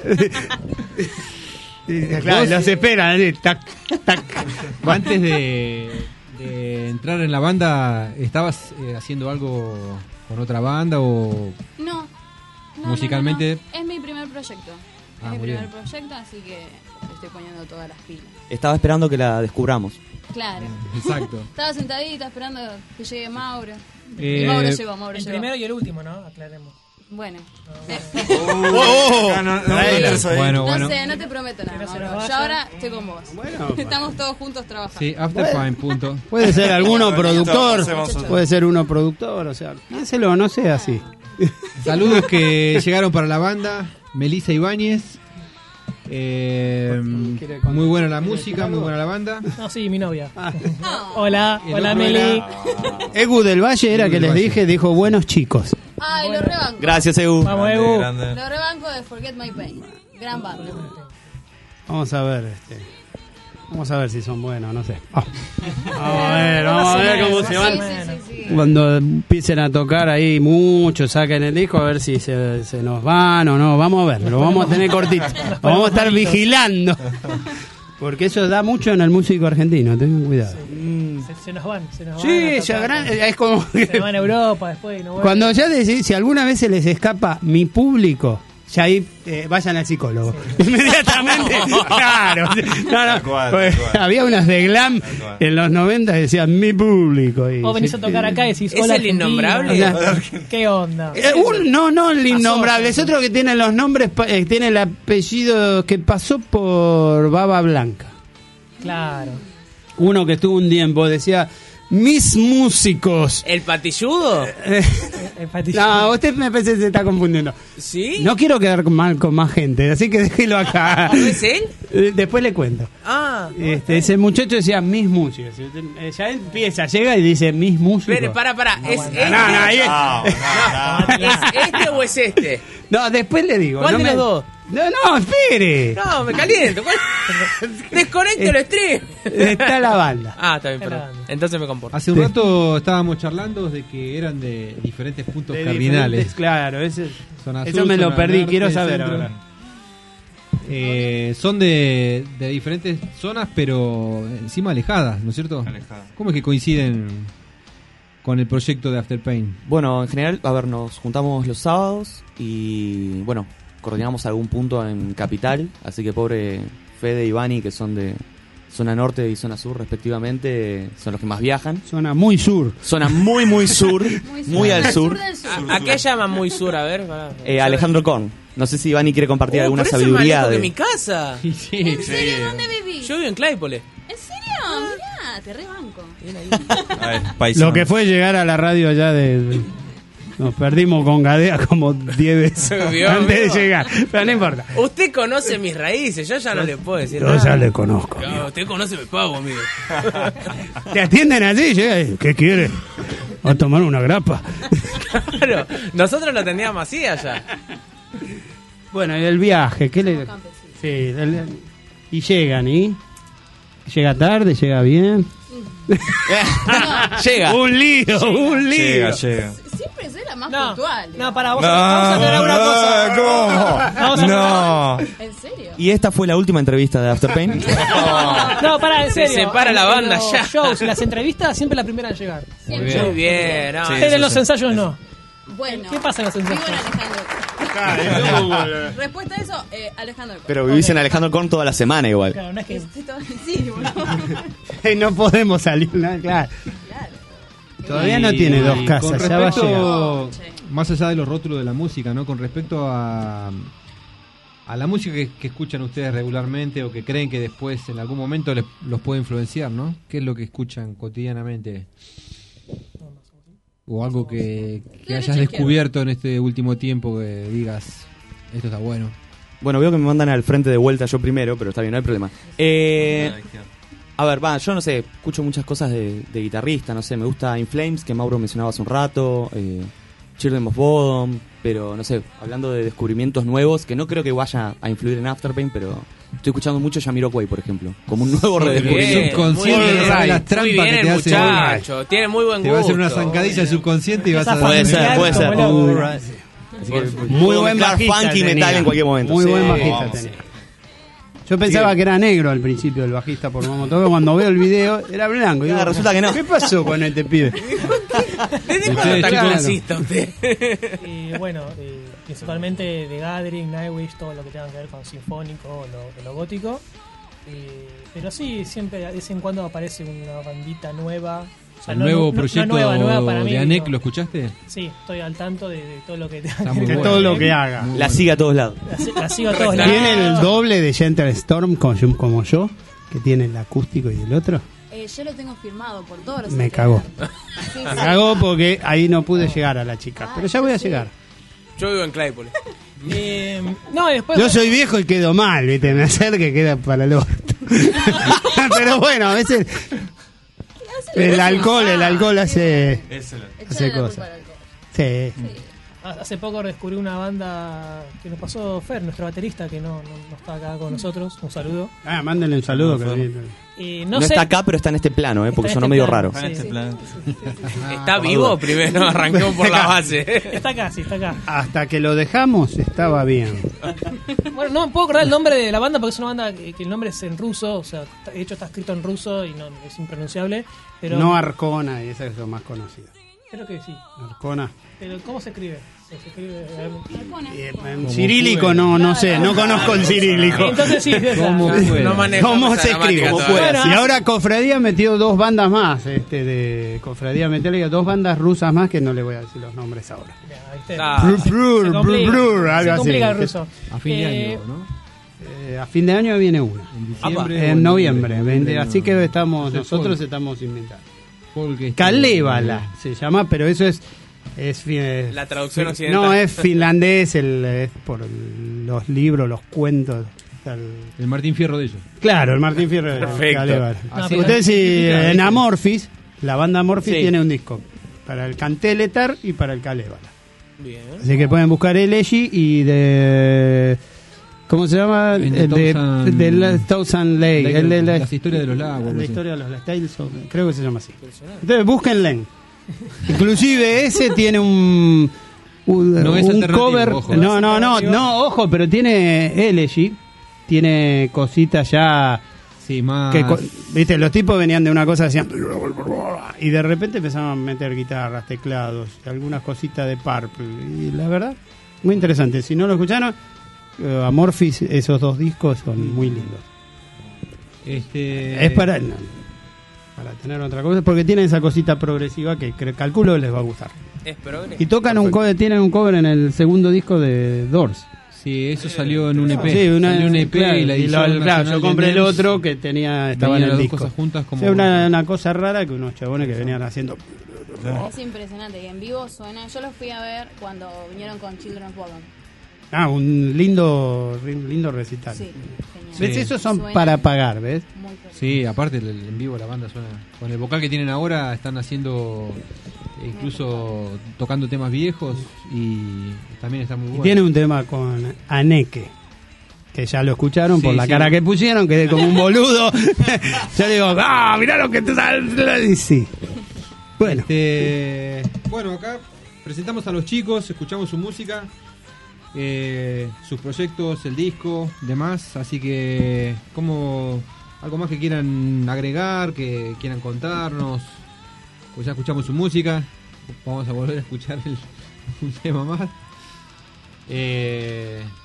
Claro, los esperan, así, tac, tac. Antes de entrar en la banda, ¿estabas haciendo algo con otra banda o No. musicalmente? No. Es mi primer proyecto. Ah, Es mi muy primer bien. proyecto, así que le estoy poniendo todas las pilas. Estaba esperando que la descubramos. Claro. Exacto. Estaba sentadita esperando que llegue Mauro. Eh, Mauro llegó. El primero y el último, ¿no? Aclaremos. Bueno. Bueno. No sé, no te prometo nada, Que no se Mauro. nos Yo vaya. ahora estoy con vos. Estamos todos juntos trabajando. Sí, Afterpine, punto. Puede ser alguno productor, hacemos un- puede ser uno productor, o sea, piénselo, no sea así. Saludos que llegaron para la banda. Melissa Ibáñez. Muy buena la música, muy buena la banda. No, sí, mi novia. Ah. Hola, El hola otro Meli. era- Egu del Valle era Egu que del les Valle. dije, dijo buenos chicos. Ay, lo rebanco. Gracias, Egu. Vamos, Egu. Lo rebanco de Forget My Pain. Gran banda. Vamos a ver, vamos a ver si son buenos, no sé. Vamos a ver cómo se van. Sí. Cuando empiecen a tocar ahí mucho, saquen el disco, a ver si se nos van o no. Vamos a ver, lo vamos a tener cortito. Lo vamos a estar vigilando. Porque eso da mucho en el músico argentino, tengan cuidado. Se nos van. Sí, ya es como Se van a Europa después y no vuelven. cuando ya decís, si alguna vez se les escapa mi público, ya ahí vayan al psicólogo. Inmediatamente. Claro. No, pues, había unas de glam en los 90 que decían mi público. Y Vos venís a tocar acá y decís, ¿Es hola, el innombrable? Argentina. ¿Qué onda? no el innombrable, es otro que tiene los nombres, tiene el apellido que pasó por Baba Blanca. Claro. Uno que estuvo un tiempo, decía, mis músicos. ¿El patilludo? No, usted me parece que se está confundiendo. ¿Sí? No quiero quedar mal con más gente, así que déjelo acá. ¿No es él? Después le cuento. Ah. Ese muchacho decía mis músicos. Ya empieza, llega y dice mis músicos. Espere, para. ¿Es este? ¿Es este o es este? No, después le digo. ¿Cuál no de me- los dos? No, espere. No, me caliento. Desconecto el stream. Está la banda. Ah, está bien, perdón. Entonces me comporto. Hace un rato estábamos charlando de que eran de diferentes puntos De cardinales. diferentes, claro, Zona eso sur, me lo zona perdí, norte, quiero saber centro. ahora. Son de diferentes zonas, pero encima alejadas, ¿no es cierto? ¿Cómo es que coinciden con el proyecto de Afterpain? Bueno, en general, a ver, nos juntamos los sábados y, bueno, coordinamos algún punto en Capital, así que pobre Fede y Vani, que son de zona norte y zona sur respectivamente, son los que más viajan. Zona muy sur. Zona muy sur, muy al sur. ¿A qué llaman muy sur? A ver. Alejandro Korn. No sé si Vani quiere compartir alguna por eso es sabiduría más lejos de... que mi casa. ¿En serio? ¿Dónde vivís? Yo vivo en Claypole. ¿En serio? Mirá, te rebanco. Lo que fue llegar a la radio allá nos perdimos con Gadea como 10 veces ¿Vio, antes amigo? de llegar. Pero no importa. Usted conoce mis raíces, yo ya no le puedo decir Yo nada. ya le conozco. No, usted conoce mi pago, amigo. Te atienden así, llega y, ¿qué quiere? ¿Va a tomar una grapa? Claro, nosotros lo teníamos así allá. Bueno, y el viaje, ¿qué le...? Sí, y llegan, ¿y? ¿Llega tarde? ¿Llega bien? Llega. Un lío. Llega. Siempre soy la más puntual. No, para vos. Vamos a aclarar una cosa. ¿Cómo? Vamos a No. ¿En serio? Y esta fue la última entrevista de Afterpain. No, para, en Se serio. separa la banda en los ya. shows, las entrevistas, siempre la primera en llegar. Muy bien. No, Pero en los ensayos no. Bueno. ¿Qué pasa en los ensayos? Vivo en Alejandro. Respuesta a eso, Alejandro. Pero vivís en Alejandro Korn toda la semana igual. Claro, no es que... Estoy todo- Sí, boludo. No podemos salir, ¿no? Claro. Todavía no Y tiene dos con casas, ya va a llegar. respecto más allá de los rótulos de la música, ¿no? Con respecto a la música que escuchan ustedes regularmente o que creen que después en algún momento los puede influenciar, ¿no? ¿Qué es lo que escuchan cotidianamente? O algo que hayas descubierto en este último tiempo que digas, esto está bueno. Bueno, veo que me mandan al frente de vuelta yo primero, pero está bien, no hay problema. A ver, yo no sé, escucho muchas cosas de guitarrista, no sé, me gusta In Flames, que Mauro mencionaba hace un rato, Children of Bodom, pero no sé, hablando de descubrimientos nuevos, que no creo que vaya a influir en Afterpain, pero estoy escuchando mucho Jamiroquai, por ejemplo, como un nuevo redescubrimiento. Subconsciente, las trampas muy bien que te el hace. muchacho, tiene muy buen Te gusto. va a hacer una zancadilla subconsciente y vas a Puede ser. Así que Muy buen mezclar bajista funky tenía. metal en cualquier momento. Muy Sí, buen bajista vamos. tenía. Yo pensaba que era negro al principio el bajista por Momo Toque, cuando veo el video era blanco. Digo, resulta que no. ¿Qué pasó con este pibe? ¿Desde cuándo está clasista usted? Y bueno, principalmente de Gathering, Nightwish, todo lo que tenga que ver con sinfónico, lo gótico. Pero sí, siempre de vez en cuando aparece una bandita nueva. O sea, ¿El nuevo proyecto nueva para mí, de ANEC no. lo escuchaste? Sí, estoy al tanto de todo lo que Está muy De bueno. todo lo que haga. La sigue a todos lados. La sigo a todos lados. ¿Tiene el doble de Gentle Storm como yo? Que tiene el acústico y el otro. Yo lo tengo firmado por todos los Me integrantes. cagó. Sí, Me sí. cagó porque ahí no pude llegar a la chica. Pero ya voy a llegar. Yo vivo en Claypole. No, y después. Yo soy viejo y quedo mal, ¿viste? Me acerca que queda para el orto. Pero bueno, a veces el alcohol hace cosas. Sí. Hace poco descubrí una banda que nos pasó Fer, nuestro baterista, que no está acá con nosotros. Un saludo. Ah, mándenle un saludo. No sé- está acá, pero está en este plano, porque Está en sonó este medio plano, raro. sí, sí. ¿Está vivo? Primero arrancamos por la base. Está acá, sí, está acá. Hasta que lo dejamos estaba bien. Bueno, no me puedo acordar el nombre de la banda porque es una banda que el nombre es en ruso, o sea, de hecho está escrito en ruso y no es impronunciable. Pero No Arcona, y esas son más conocidas. creo que sí. Arcona. Pero ¿cómo se escribe? Se escribe En cirílico no sé, no conozco el cirílico. Entonces sí, No manejo ¿Cómo esa se escribe? gramática todavía. Y ahora Cofradía metió dos bandas más, de Cofradía Metálica, dos bandas rusas más que no le voy a decir los nombres ahora. Algo se complica así. el ruso. A fin de año, ¿no? A fin de año viene una. En diciembre. o En noviembre. noviembre, Así que no. nosotros estamos inventando. Folk Calévala se llama, pero eso es La traducción occidental. No, es finlandés, es por los libros, los cuentos. El Martín Fierro de ellos. Claro, el Martín Fierro de Perfecto. Calévala. Así Ustedes si es. en Amorphis, la banda Amorphis Sí. tiene un disco para el Canteletar y para el Calévala. Bien. Así que pueden buscar Elegy y de... ¿Cómo se llama? En El The de Thousand- de Thousand Lake. El de las historias de los lagos. algo La así. historia de los Tales of- creo que se llama así. Entonces búsquenle. Inclusive ese tiene un No es un alternativo, cover. ojo. No, ojo, pero tiene Elegy, tiene cositas ya Sí, más. que viste, los tipos venían de una cosa decían y de repente empezaron a meter guitarras, teclados, algunas cositas de Purple y la verdad muy interesante. Si no lo escucharon, Amorphis, esos dos discos son muy lindos. Es para tener otra cosa, porque tienen esa cosita progresiva que calculo les va a gustar. Es progre. Y tocan tienen un cover en el segundo disco de Doors. Sí, eso salió en un EP. Sí, Salió un EP claro, y la y edición claro, nacional yo de compré el NEMS otro que estaba venía en las el dos disco. cosas juntas como- O sea, una cosa rara que unos chabones que venían haciendo. Es impresionante y en vivo suena. Yo los fui a ver cuando vinieron con Children of Bodom. Un lindo recital. Sí, ¿Ves? Sí. Esos son Suena para pagar, ¿ves? muy perfecto. Sí, aparte en vivo la banda suena. Con el vocal que tienen ahora están haciendo, incluso tocando temas viejos y también está muy Y bueno. tiene un tema con Aneke, que ya lo escucharon por Sí, la sí. cara que pusieron, quedé como un boludo. Yo digo, mirá lo que tú sabes. Y sí. Bueno, Bueno, acá presentamos a los chicos, escuchamos su música, sus proyectos, el disco, demás. Así que, algo más que quieran agregar, que quieran contarnos. Pues ya escuchamos su música, vamos a volver a escuchar un tema más.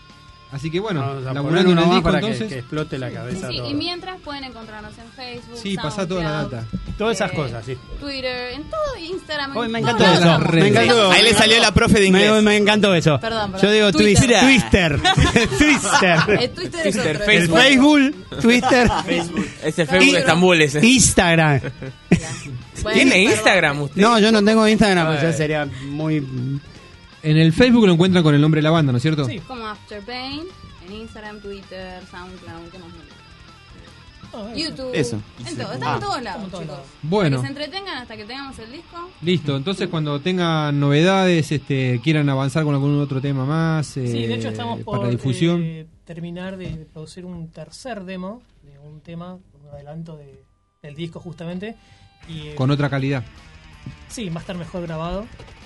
Así que bueno, Vamos a laburando poner en uno el más disco para entonces. que explote la cabeza. Sí, todo. y mientras pueden encontrarnos en Facebook, Sí, pasá toda la SoundCloud, data. Todas esas cosas, sí. Twitter, en todo Instagram. Hoy me en encantó todos eso. lados. Me encantó. Ahí le salió la profe de inglés. Me encantó eso. Perdón. Yo digo Twitter. Twister. Twister. El Twitter es Twitter, otro. El Facebook. Facebook, Twitter, Ese Facebook de Estambul ese. Instagram. Bueno, ¿Tiene perdón. Instagram usted? No, yo no tengo Instagram, pues ya sería muy... En el Facebook lo encuentran con el nombre de la banda, ¿no es cierto? Sí. Como After Pain, en Instagram, Twitter, SoundCloud, ¿qué más? YouTube. Eso. En todo, estamos en todos lados, en todos chicos. lados. Bueno. Que se entretengan hasta que tengamos el disco. Listo, entonces cuando tengan novedades, quieran avanzar con algún otro tema más, Sí, de hecho estamos por para difusión. terminar de producir un tercer demo de un tema, un adelanto del disco justamente. Y, Con otra calidad. Sí, va a estar mejor grabado.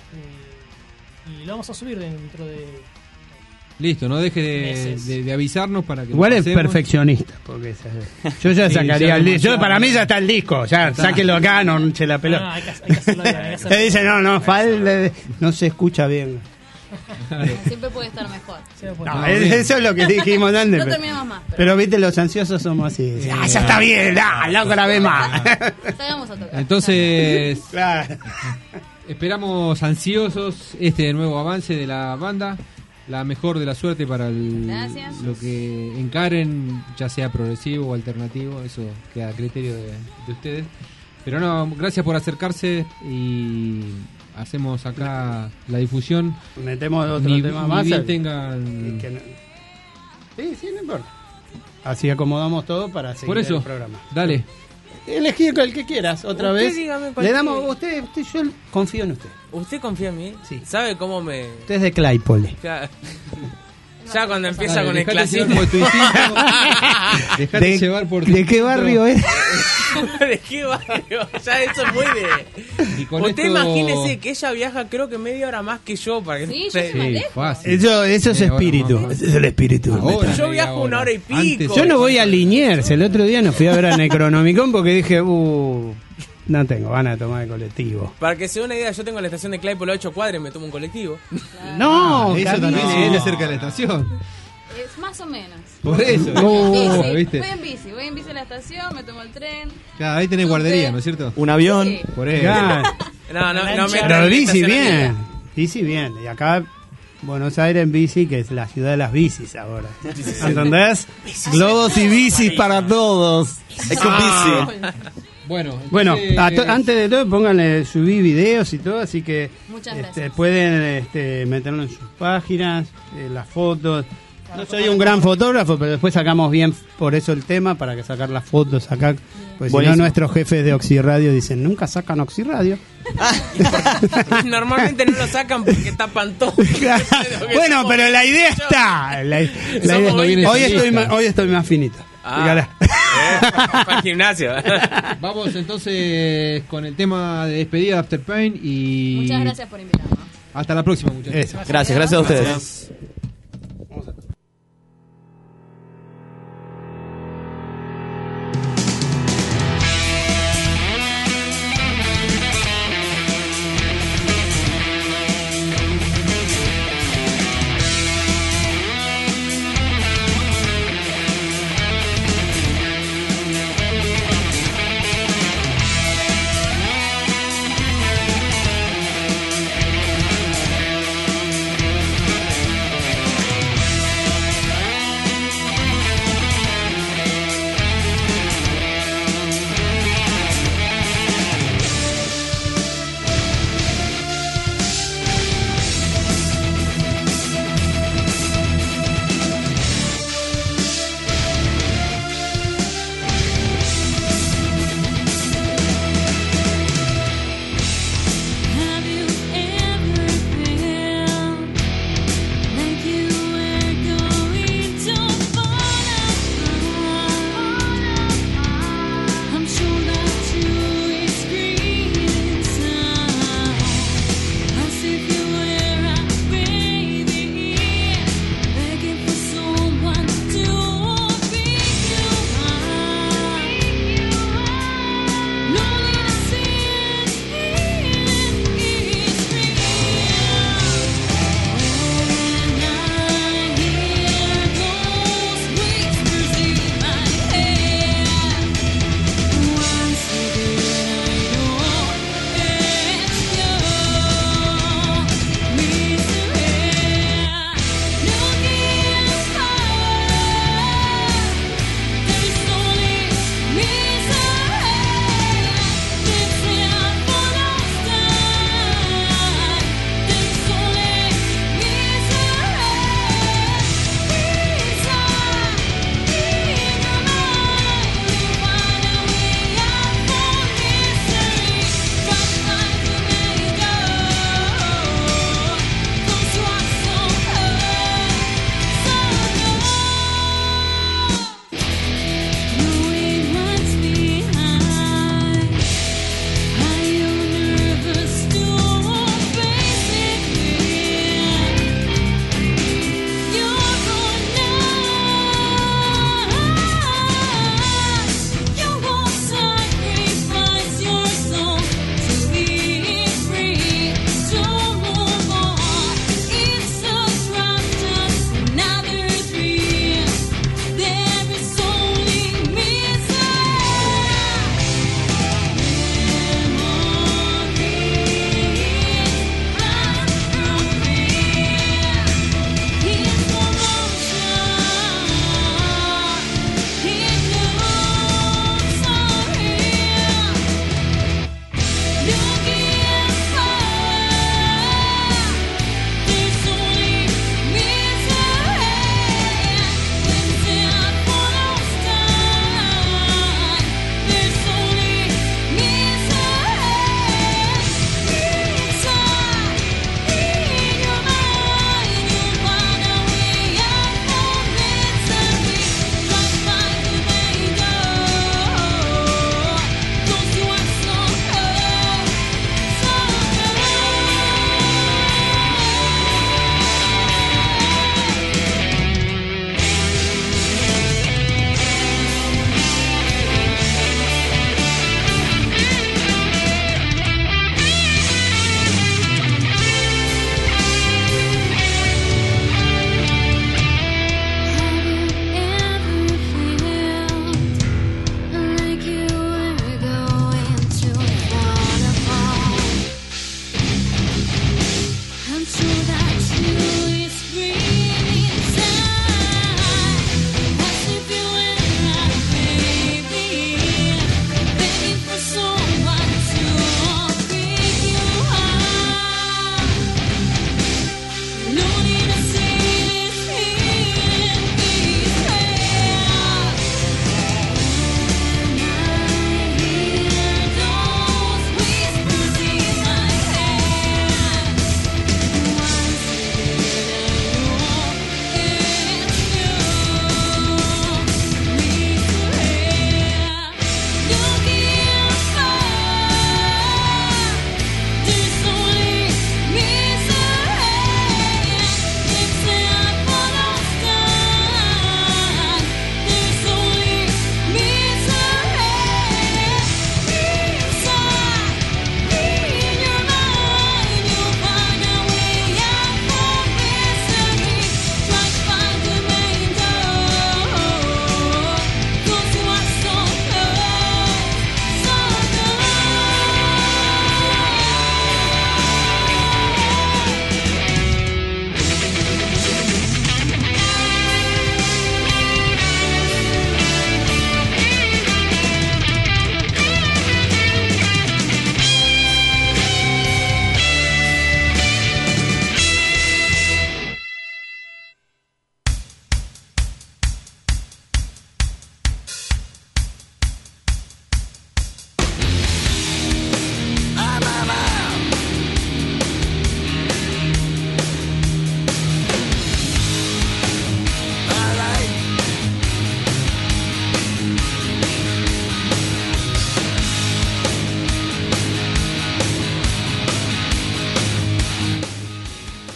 Y lo vamos a subir dentro de... Listo, no deje Meses. de avisarnos para que Igual lo es pasemos. perfeccionista, porque yo ya Sí, sacaría ya el disco. demasiado. Para mí ya está el disco, ya sáquelo acá, no eche la pelota. No, hay que hacerlo bien, hay que hacerlo Te dice, no se escucha bien. Siempre puede estar mejor. No, eso es lo que dijimos antes. No pero- terminamos más. Pero viste, los ansiosos somos así. Ya está bien, no grabé más. Salgamos a tocar. Entonces, Claro. esperamos ansiosos este nuevo avance de la banda. La mejor de la suerte para Gracias. lo que encaren, ya sea progresivo o alternativo, eso queda a criterio de ustedes. Pero no, gracias por acercarse y hacemos acá la difusión. Metemos otro Ni- tema ni más. bien el- tengan... que no- Sí, no importa. Así acomodamos todo para seguir Por eso, el programa. dale. Elegí el que quieras, otra Usted vez. dígame Le cualquier- damos, usted, yo confío en usted. ¿Usted confía en mí? Sí. ¿Sabe cómo me...? Usted es de Claypole. Ya cuando empieza Dale, con el dejate clasismo... llevar por tu instinto. Dejate llevar por tu ¿De qué instinto. barrio es? ¿De qué barrio? Ya eso es muy de... Y con Usted esto- imagínese que ella viaja creo que media hora más que yo para que... Sí, yo soy más Sí, lejos. fácil. Eso es Media hora espíritu. más. Ese es el espíritu. Ahora, Yo media viajo una hora y pico. Antes- Yo no voy a Liniers. El otro día no fui a ver a Necronomicon porque dije, no tengo ganas de tomar el colectivo. Para que se dé una idea, yo tengo la estación de Claypole a 8 cuadras y me tomo un colectivo. No, Eso también camino. es cerca de la estación. Es más o menos. Por eso. Bici. ¿viste? Voy en bici a la estación, me tomo el tren. Claro, ahí tenés guardería, ¿no es cierto? Un avión. Sí. Por eso. Claro. No me Pero bici bien. Bici bien. Y acá, Buenos Aires en bici, que es la ciudad de las bicis ahora. ¿Entendés? Globos y bicis para todos. Es con bici. Bueno, Bueno, entonces- antes de todo, pónganle, subí videos y todo, así que Muchas gracias. pueden meterlo en sus páginas, las fotos. No soy un gran fotógrafo, pero después sacamos bien por eso el tema, para que sacar las fotos acá. Pues si no, Buenísimo. nuestros jefes de Oxiradio dicen, nunca sacan Oxiradio. Normalmente no lo sacan porque tapan todo. Bueno, pero la idea está. La Somos idea- hoy, viene hoy estoy más finito. Fíjala. Para el gimnasio. Vamos entonces con el tema de despedida de After Pain y Muchas gracias por invitarnos. hasta la próxima, muchachos. Eso. Gracias a ustedes.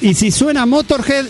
Y si suena Motorhead,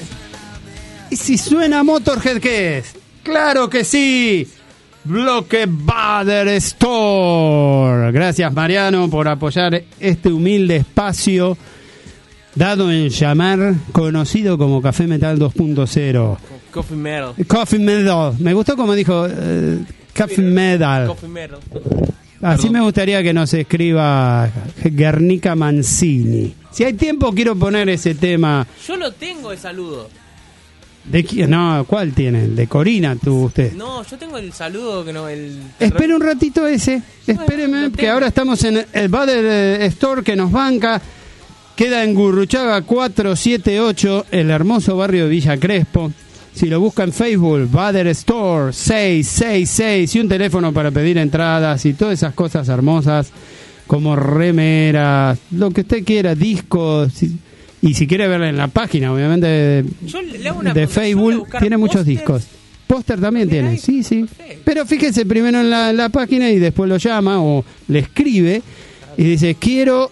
¿qué es? ¡Claro que sí! Bloque Bader Store. Gracias, Mariano, por apoyar este humilde espacio dado en llamar, conocido como Café Metal 2.0. Coffee Metal. Coffee Metal. Me gustó como dijo Coffee Metal. Coffee Metal. Así me gustaría que nos escriba Guernica Mancini. Si hay tiempo, quiero poner ese tema. Yo lo tengo de saludo. ¿De quién? No, ¿cuál tiene? ¿De Corina tuvo usted? No, yo tengo el saludo que no el. Espere un ratito ese. Espéreme, que ahora estamos en el Bader Store que nos banca. Queda en Gurruchaga 478, el hermoso barrio de Villa Crespo. Si lo busca en Facebook, Bader Store 666 y un teléfono para pedir entradas y todas esas cosas hermosas como remeras, lo que usted quiera, discos. Y si quiere verla en la página, obviamente, de Facebook, tiene muchos discos. Póster también tiene, sí. Pero fíjese primero en la página y después lo llama o le escribe y dice, quiero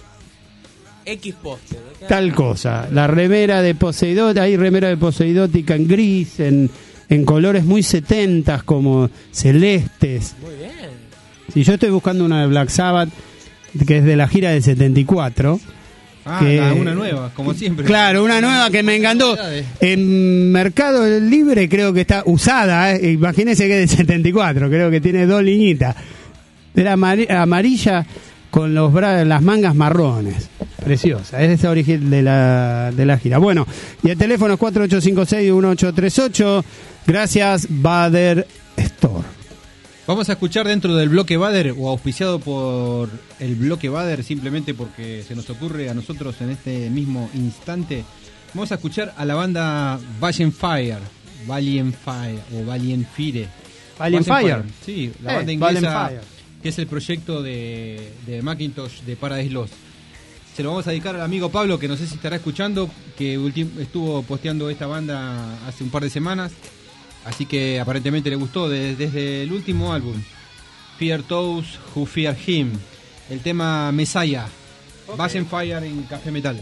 X póster. tal cosa. La remera de Poseidón, hay remera de Poseidótica en gris, en colores muy 70s como celestes. Muy bien. Si yo estoy buscando una de Black Sabbath, que es de la gira del 74. Una nueva, como siempre. Claro, una nueva que me encantó. En Mercado Libre creo que está usada, imagínense que es del 74, creo que tiene 2 liñitas. Era amarilla con las mangas marrones. Preciosa, es esa origen de la gira. Bueno, y el teléfono es 4856-1838. Gracias, Bader Store. Vamos a escuchar dentro del bloque Bader, o auspiciado por el bloque Bader, simplemente porque se nos ocurre a nosotros en este mismo instante. Vamos a escuchar a la banda Valiant Fire o Valiant Fire. Valiant Fire. Sí, la banda inglesa, que es el proyecto de Macintosh de Paradise Lost. Se lo vamos a dedicar al amigo Pablo, que no sé si estará escuchando, que estuvo posteando esta banda hace un par de semanas. Así que aparentemente le gustó desde el último álbum, Fear Those Who Fear Him, el tema Messiah, Valiant Fire en Café Metal.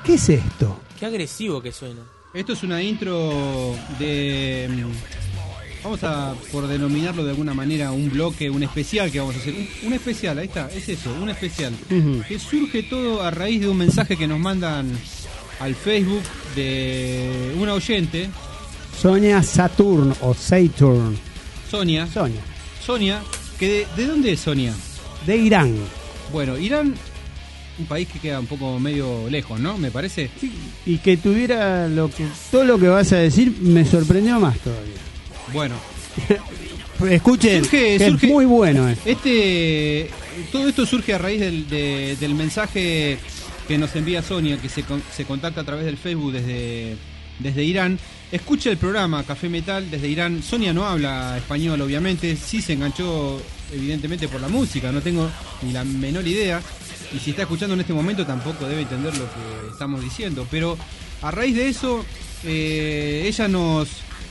¿Qué es esto? Qué agresivo que suena. Esto es una intro de... Vamos a, por denominarlo de alguna manera, un bloque, un especial que vamos a hacer. Un especial, ahí está, es eso, un especial. Que surge todo a raíz de un mensaje que nos mandan al Facebook de una oyente. Sonia Saturn o Saturn. Sonia. Sonia, que ¿de dónde es Sonia? De Irán. Bueno, Irán, un país que queda un poco medio lejos, ¿no? Me parece. Sí, y que tuviera todo lo que vas a decir me sorprendió más todavía. Bueno. Escuchen, surge, es muy bueno. Todo esto surge a raíz del mensaje que nos envía Sonia, que se contacta a través del Facebook desde Irán. Escucha el programa Café Metal desde Irán. Sonia no habla español, obviamente. Sí se enganchó, evidentemente, por la música. No tengo ni la menor idea. Y si está escuchando en este momento, tampoco debe entender lo que estamos diciendo. Pero a raíz de eso, ella nos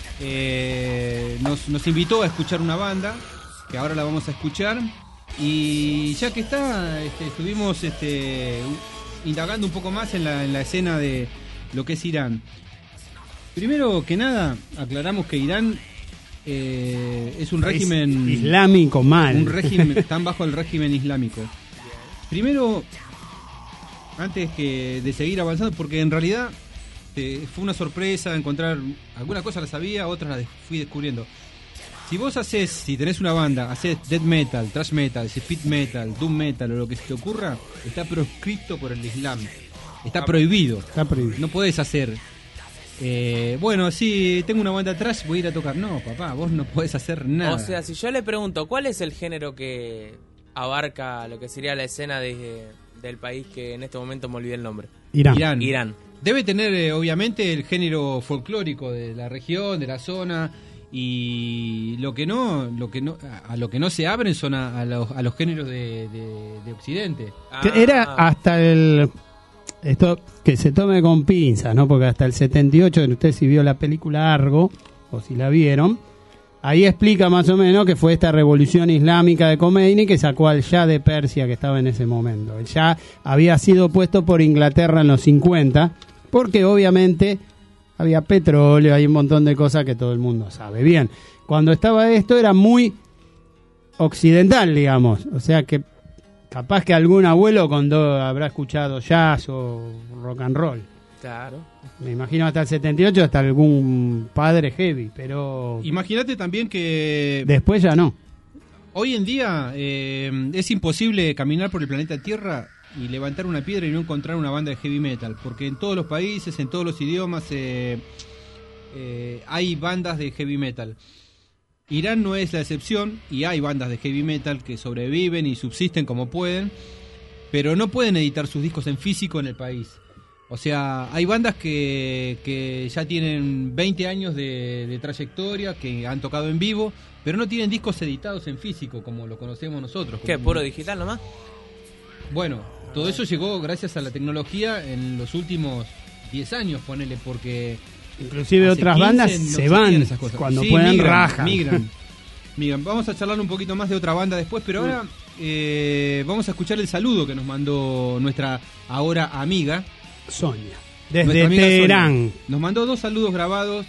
invitó a escuchar una banda, que ahora la vamos a escuchar. Y ya que está, estuvimos indagando un poco más en la escena de lo que es Irán. Primero que nada, aclaramos que Irán es un régimen islámico mal. Un régimen, están bajo el régimen islámico. Primero, antes de seguir avanzando, porque en realidad fue una sorpresa encontrar, algunas cosas las sabía, otras las fui descubriendo. Si tenés una banda, haces death metal, thrash metal, speed metal, doom metal o lo que se te ocurra, está proscrito por el Islam. Está prohibido. No podés hacer... bueno, sí, tengo una banda atrás, voy a ir a tocar. No, papá, vos no podés hacer nada. O sea, si yo le pregunto, ¿cuál es el género que abarca lo que sería la escena del país que en este momento me olvidé el nombre? Irán. Debe tener, obviamente, el género folclórico de la región, de la zona, y a lo que no se abren son a los géneros de Occidente. Era hasta esto que se tome con pinzas, ¿no? Porque hasta el 78, usted si vio la película Argo, o si la vieron, ahí explica más o menos que fue esta revolución islámica de Khomeini que sacó al Shah de Persia que estaba en ese momento. El Shah había sido puesto por Inglaterra en los 50, porque obviamente había petróleo, hay un montón de cosas que todo el mundo sabe. Bien, cuando estaba esto era muy occidental, digamos, o sea que capaz que algún abuelo habrá escuchado jazz o rock and roll. Claro. Me imagino hasta el 78, hasta algún padre heavy, pero... Imagínate también que... Después ya no. Hoy en día es imposible caminar por el planeta Tierra y levantar una piedra y no encontrar una banda de heavy metal, porque en todos los países, en todos los idiomas hay bandas de heavy metal. Irán no es la excepción y hay bandas de heavy metal que sobreviven y subsisten como pueden, pero no pueden editar sus discos en físico en el país. O sea, hay bandas que ya tienen 20 años de trayectoria, que han tocado en vivo, pero no tienen discos editados en físico como lo conocemos nosotros. ¿Qué, puro digital nomás? Bueno, todo eso llegó gracias a la tecnología en los últimos 10 años, ponele, porque... Inclusive otras bandas se van cuando pueden rajar. Migran. Vamos a charlar un poquito más de otra banda después, pero ahora vamos a escuchar el saludo que nos mandó nuestra ahora amiga Sonia, desde Teherán. Sonia. Nos mandó 2 saludos grabados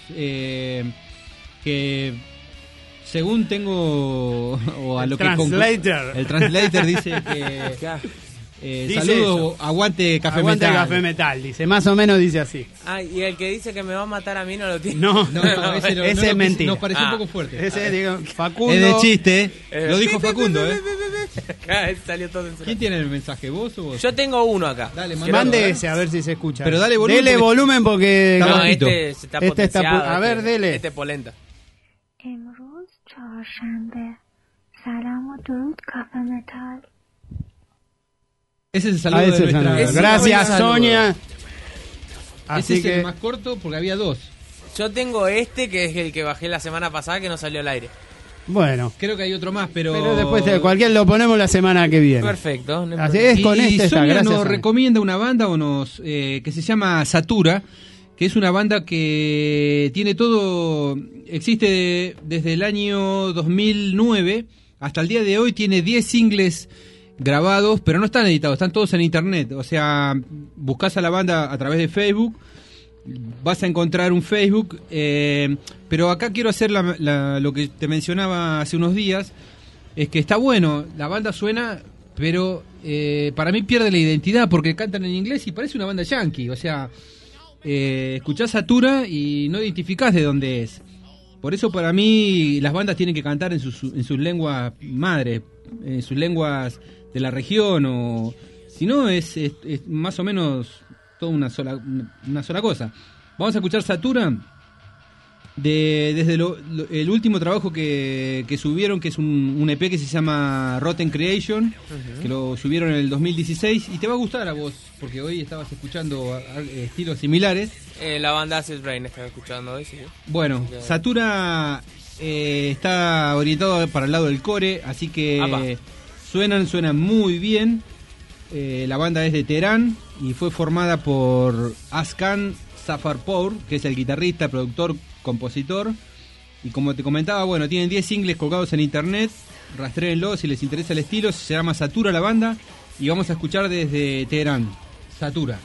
que según tengo el translator dice que saludos, aguante Café Metal. Café Metal, dice, más o menos dice así. Ah, y el que dice que me va a matar a mí no lo tiene. No, ese es mentira. Nos pareció un poco fuerte. Ese, digo, Facundo. Es de chiste, lo dijo Facundo, Salió todo en ¿Quién tiene el mensaje, vos o vos? Yo tengo uno acá. Dale, mande ese, a ver si se escucha. Pero dale volumen. Dele volumen porque... No, este está potenciado. A ver, dele. Este polenta. امروز چهارشنبه سلام و درود کافه متال. Ese es el saludo de nuestra... Gracias, Sonia. Ese es el más corto porque había 2. Yo tengo este que es el que bajé la semana pasada que no salió al aire. Bueno. Creo que hay otro más, pero después cualquier lo ponemos la semana que viene. Perfecto. No así es, con y Sonia nos Sonia. recomienda una banda que se llama Satura, que es una banda que tiene todo... Existe desde el año 2009 hasta el día de hoy, tiene 10 singles grabados, pero no están editados, están todos en internet. O sea, buscás a la banda a través de Facebook, vas a encontrar un Facebook, pero acá quiero hacer lo que te mencionaba hace unos días, es que está bueno, la banda suena, pero para mí pierde la identidad porque cantan en inglés y parece una banda yankee. O sea, escuchás Satura y no identificás de dónde es. Por eso para mí las bandas tienen que cantar en sus lenguas madres, en sus lenguas de la región, o si no es más o menos toda una sola cosa. Vamos a escuchar Satura desde el último trabajo que subieron, que es un EP que se llama Rotten Creation, que lo subieron en el 2016, y te va a gustar a vos, porque hoy estabas escuchando estilos similares. La banda Acid Rain estaba escuchando hoy, sí. Bueno, Satura está orientado para el lado del core, así que suenan muy bien. La banda es de Teherán y fue formada por Askan Safarpour, que es el guitarrista, productor, compositor. Y como te comentaba, bueno, tienen 10 singles colgados en internet. Rastréenlo si les interesa el estilo. Se llama Satura la banda. Y vamos a escuchar desde Teherán, Satura.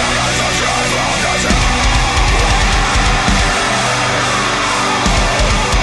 Drive on the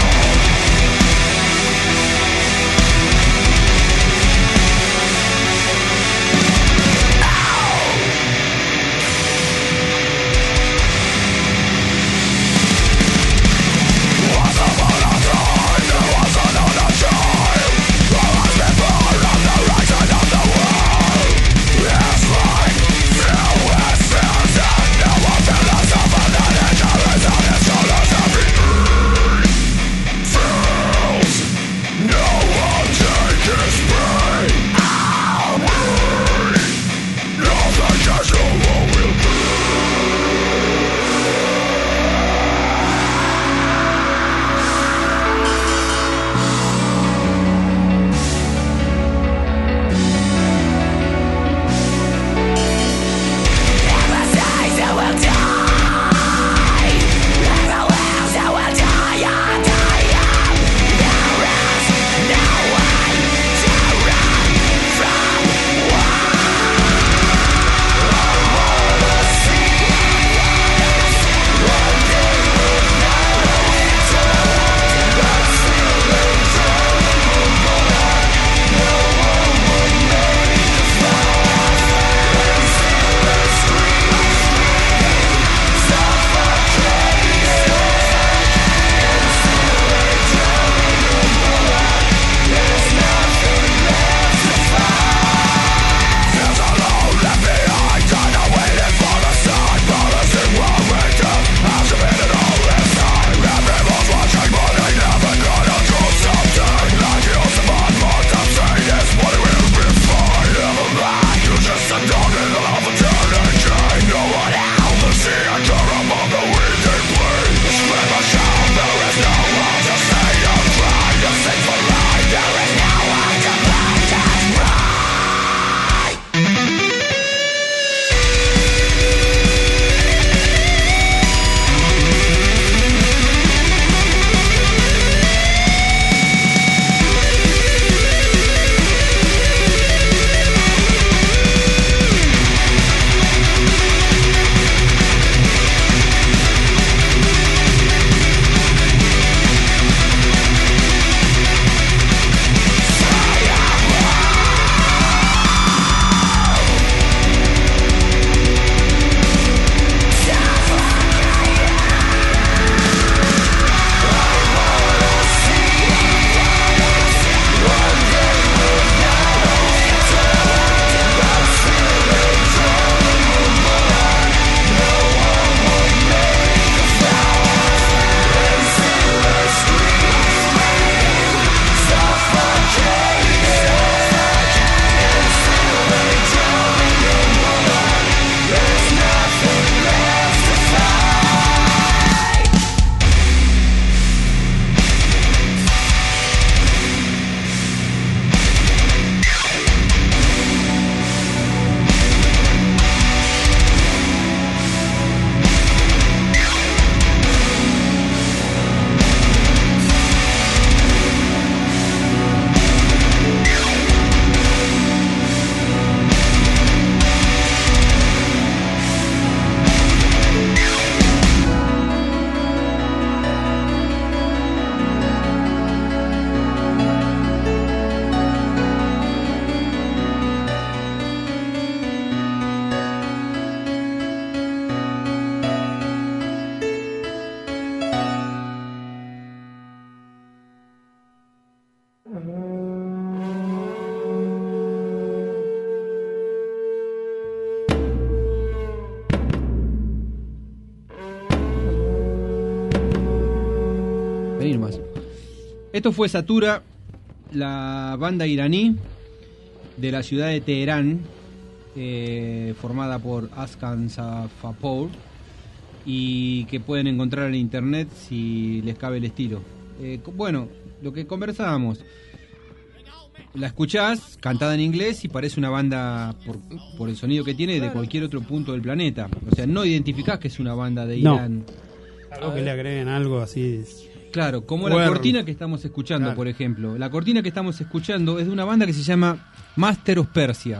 venir más. Esto fue Satura, la banda iraní de la ciudad de Teherán, formada por Askan Safapour, y que pueden encontrar en internet si les cabe el estilo. Bueno, lo que conversábamos, la escuchás cantada en inglés y parece una banda por el sonido que tiene de cualquier otro punto del planeta. O sea, no identificás que es una banda de Irán. Algo que le agreguen algo así. Claro, como la cortina que estamos escuchando, por ejemplo. La cortina que estamos escuchando es de una banda que se llama Master of Persia.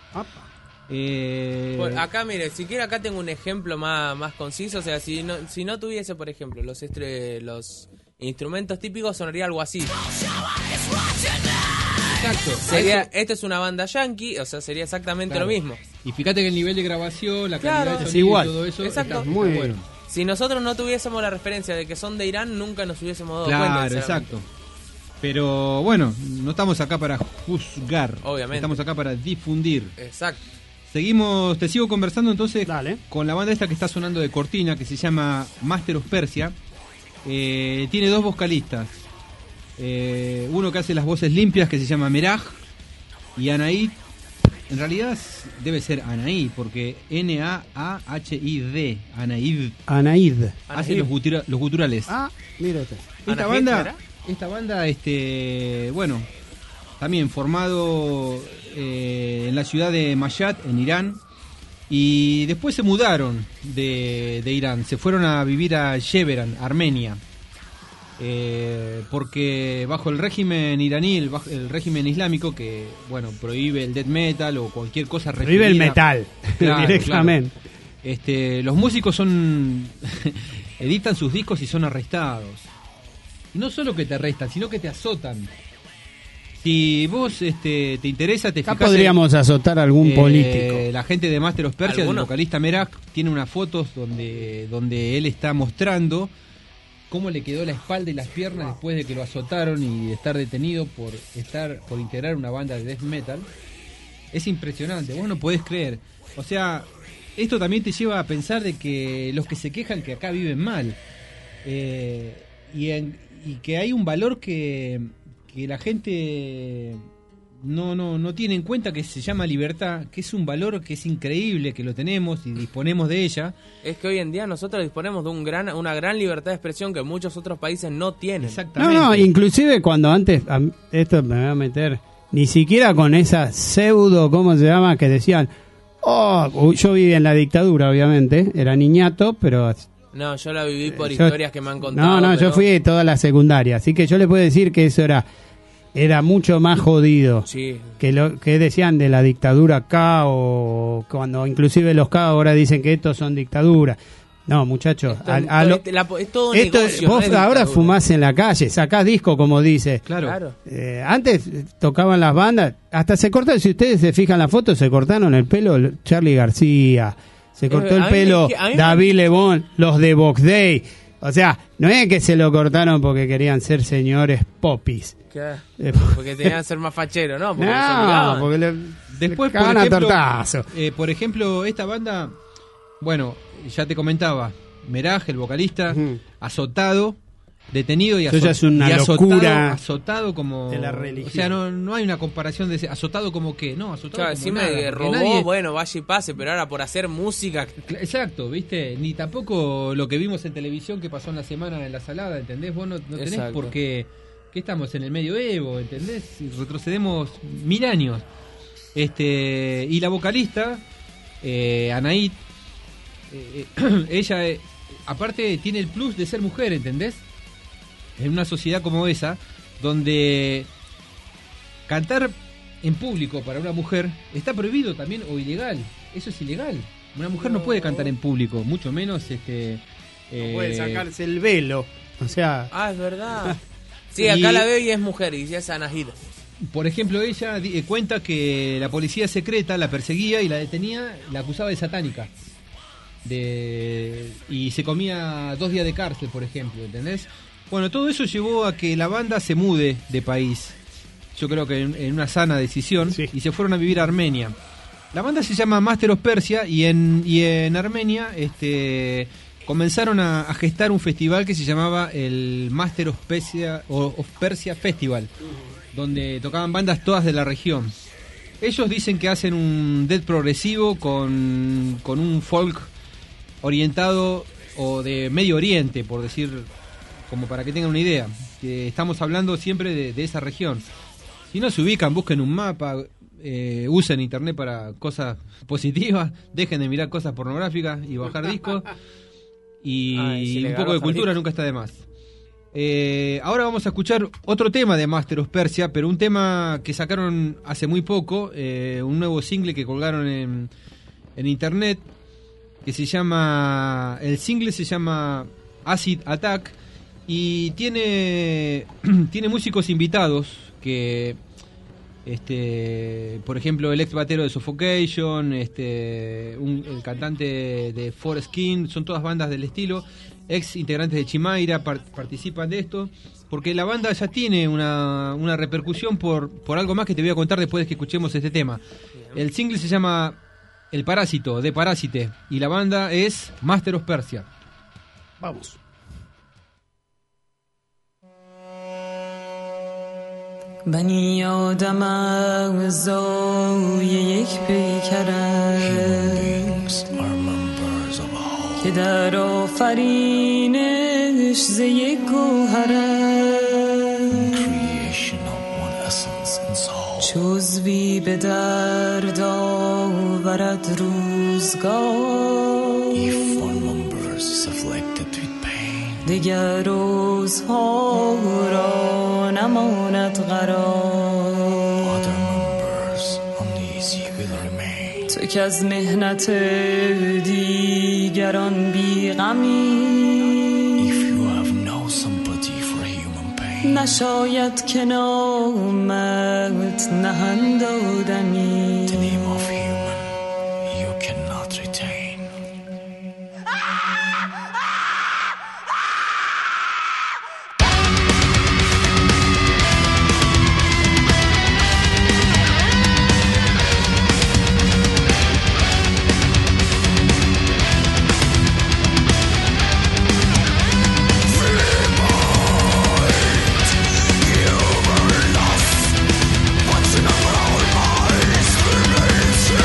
Pues acá, mire, si quiere acá tengo un ejemplo más conciso. O sea, si no tuviese, por ejemplo, los instrumentos típicos, sonaría algo así. Exacto. Esta es una banda yankee, o sea, sería exactamente lo mismo. Y fíjate que el nivel de grabación, la calidad de es sonido igual. y todo eso Exacto. está muy bueno. Si nosotros no tuviésemos la referencia de que son de Irán, nunca nos hubiésemos dado cuenta. Claro, exacto. Pero bueno, no estamos acá para juzgar. Obviamente. Estamos acá para difundir. Exacto. Te sigo conversando entonces con la banda esta que está sonando de cortina, que se llama Master of Persia. Tiene dos vocalistas. Uno que hace las voces limpias, que se llama Meraj, y Anaid. En realidad debe ser Anaid, porque N-A-A-H-I-D. Anaid. Hace los guturales. Mira usted. Esta banda, bueno, también formado en la ciudad de Mashhad, en Irán, y después se mudaron de Irán, se fueron a vivir a Yerevan, Armenia, porque bajo el régimen iraní, el régimen islámico, que bueno, prohíbe el death metal o cualquier cosa referida, prohíbe el metal, directamente. Claro. Los músicos editan sus discos y son arrestados. Y no solo que te arrestan, sino que te azotan. Si vos te interesa, te acá fijás podríamos azotar a algún político. La gente de Master of Persia, el vocalista Meraj, tiene unas fotos donde él está mostrando cómo le quedó la espalda y las piernas después de que lo azotaron y de estar detenido por integrar una banda de death metal. Es impresionante, vos no podés creer. O sea, esto también te lleva a pensar de que los que se quejan que acá viven mal, y que hay un valor que la gente no tiene en cuenta, que se llama libertad, que es un valor que es increíble, que lo tenemos y disponemos de ella. Es que hoy en día nosotros disponemos de una gran libertad de expresión que muchos otros países no tienen. Exactamente. No, inclusive cuando antes, esto me va a meter, ni siquiera con esa pseudo, ¿cómo se llama? Que decían, yo viví en la dictadura, obviamente, era niñato, pero... No, yo la viví por historias que me han contado. No, yo fui toda la secundaria, así que yo le puedo decir que eso era mucho más jodido que lo que decían de la dictadura acá, o cuando inclusive los K ahora dicen que estos son dictaduras. No, muchachos, es todo un negocio, vos ahora fumás en la calle, sacás disco, como dice. Claro. Antes tocaban las bandas, hasta se cortaron, si ustedes se fijan la foto, se cortaron el pelo Charly García, se cortó el pelo David Lebón, los de Box Day. O sea, no es que se lo cortaron porque querían ser señores popis. Porque tenían que ser más facheros, ¿no? Porque después, por ejemplo, esta banda, bueno, ya te comentaba, Meraj, el vocalista, azotado, detenido y azotado. Eso ya es una locura. Azotado como... de la religión. O sea, no hay una comparación de azotado como que, no, azotado como encima nada, que robó, bueno, vaya y pase, pero ahora por hacer música... Exacto, ¿viste? Ni tampoco lo que vimos en televisión que pasó en la semana en La Salada, ¿entendés? Vos no tenés por qué... Que estamos en el medioevo, ¿entendés? Retrocedemos 1000 años. Y la vocalista, Anaid, ella, aparte, tiene el plus de ser mujer, ¿entendés? En una sociedad como esa, donde cantar en público para una mujer está prohibido también, o ilegal. Eso es ilegal. Una mujer no puede cantar en público, mucho menos no puede sacarse el velo. O sea... es verdad. Sí, acá la veo y es mujer, y es Anaid. Por ejemplo, ella cuenta que la policía secreta la perseguía y la detenía, la acusaba de satánica. Y se comía 2 días de cárcel, por ejemplo, ¿entendés? Bueno, todo eso llevó a que la banda se mude de país. Yo creo que en una sana decisión, y se fueron a vivir a Armenia. La banda se llama Master of Persia y en Armenia comenzaron a gestar un festival que se llamaba el Master of Persia Festival, donde tocaban bandas todas de la región. Ellos dicen que hacen un death progresivo con un folk orientado o de Medio Oriente, por decir, como para que tengan una idea. Que estamos hablando siempre de esa región. Si no se ubican, busquen un mapa, usen internet para cosas positivas, dejen de mirar cosas pornográficas y bajar discos. Y un poco de cultura nunca está de más. Ahora vamos a escuchar otro tema de Master of Persia, pero un tema que sacaron hace muy poco, un nuevo single que colgaron en internet, que se llama, el single se llama Acid Attack, y tiene músicos invitados que por ejemplo el ex batero de Suffocation, el cantante de Foreskin, son todas bandas del estilo, ex integrantes de Chimaira participan de esto, porque la banda ya tiene una repercusión por algo más que te voy a contar después de que escuchemos este tema. El single se llama El Parásito, de Parásite, y la banda es Master of Persia. Vamos. بنی آدم اعضای یک پیکرند که در آفرینش ز یک گوهرند جزوی به درد آورد روزگار دیگر روزها را نماند قرار تو که از مهنت دیگران بیغمی نشاید که نامت نهند آدمی What's in our lives?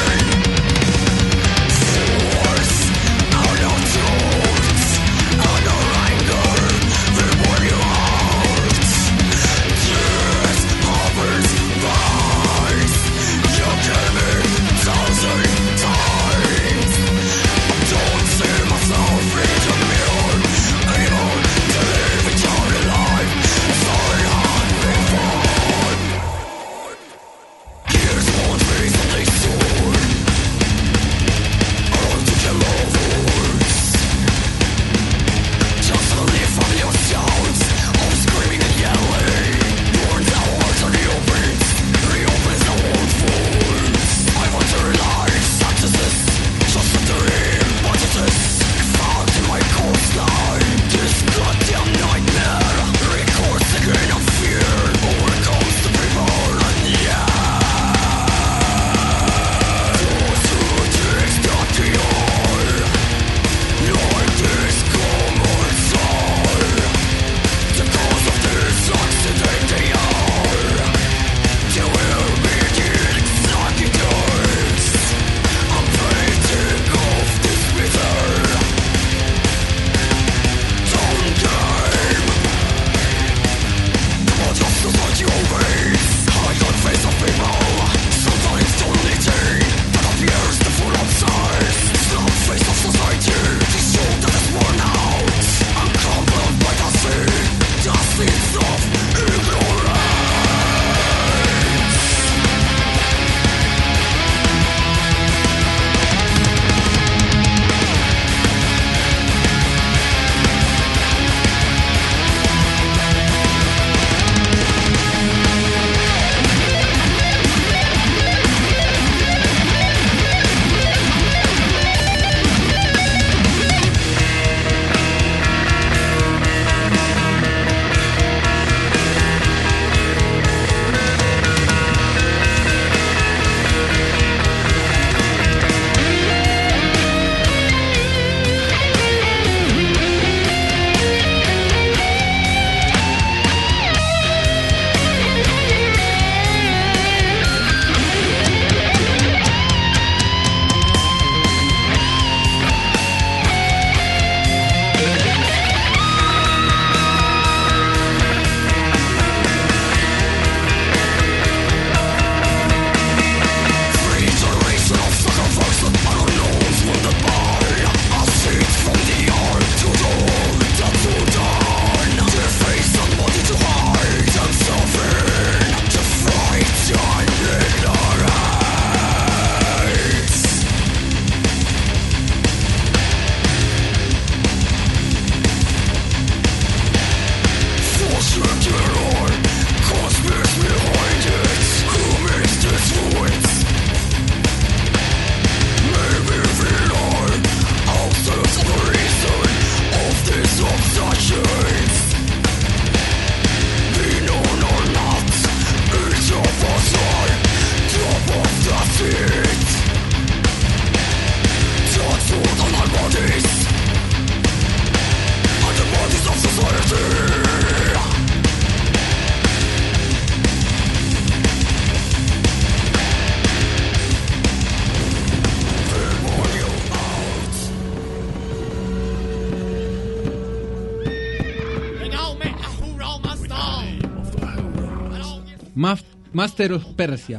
Master of Persia.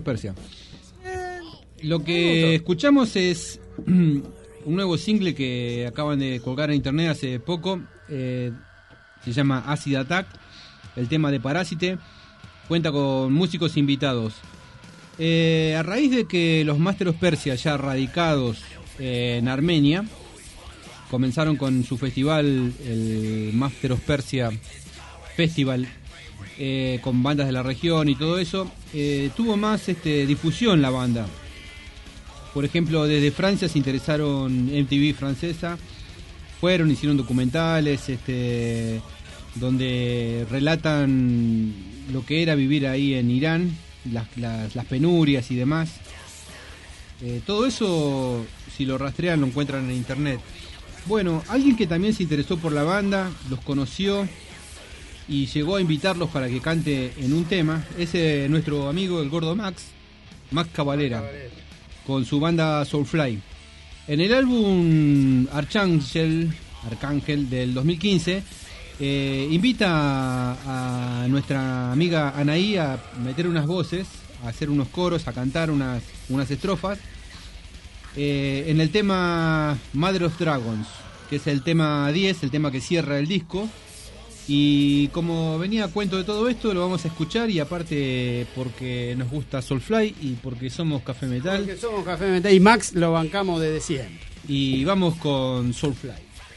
Lo que escuchamos es un nuevo single que acaban de colgar en internet hace poco. Se llama Acid Attack. El tema de Parásite. Cuenta con músicos invitados. A raíz de que los Master of Persia, ya radicados en Armenia, comenzaron con su festival, el Master of Persia Festival, con bandas de la región y todo eso, tuvo más difusión la banda. Por ejemplo, desde Francia se interesaron, MTV francesa, fueron, hicieron documentales donde relatan lo que era vivir ahí en Irán, las penurias y demás. Todo eso, si lo rastrean, lo encuentran en internet. Bueno, alguien que también se interesó por la banda, los conoció y llegó a invitarlos para que cante en un tema, es nuestro amigo el gordo Max Cavalera, con su banda Soulfly. En el álbum Arcángel del 2015, invita a nuestra amiga Anaí a meter unas voces, a hacer unos coros, a cantar unas estrofas en el tema Mother of Dragons, que es el tema 10, el tema que cierra el disco. Y como venía a cuento de todo esto, lo vamos a escuchar, y aparte porque nos gusta Soulfly y porque somos Café Metal. Porque somos Café Metal y Max lo bancamos desde siempre. Y vamos con Soulfly.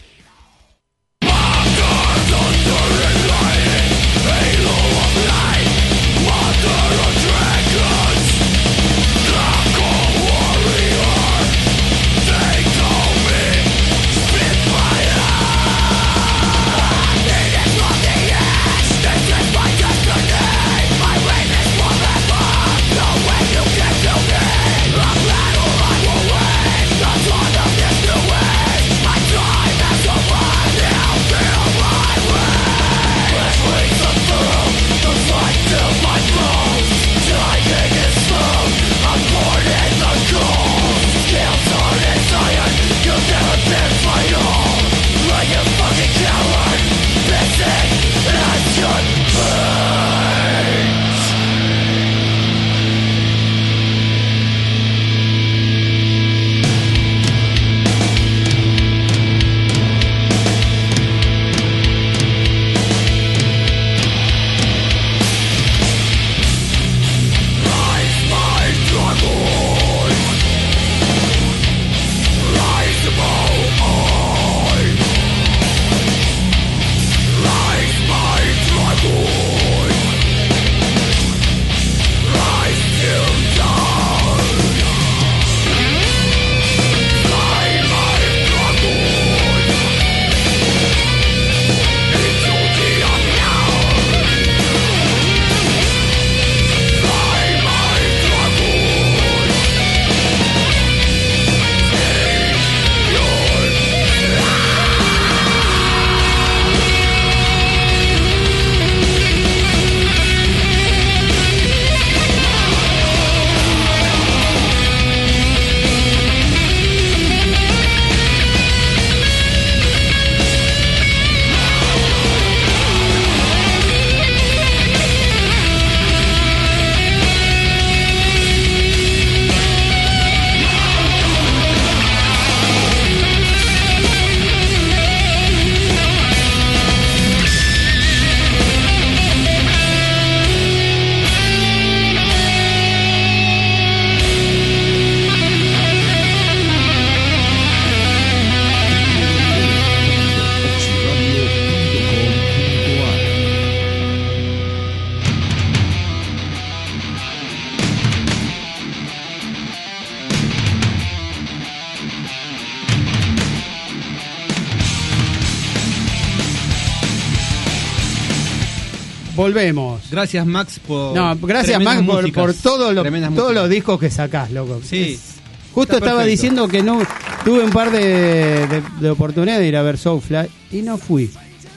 Volvemos. Gracias Max por gracias Max por todos los discos que sacás, loco. Sí. Justo estaba diciendo que no tuve un par de oportunidades de ir a ver Soulfly y no fui.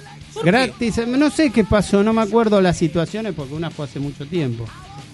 Gratis, no sé qué pasó, no me acuerdo las situaciones porque una fue hace mucho tiempo.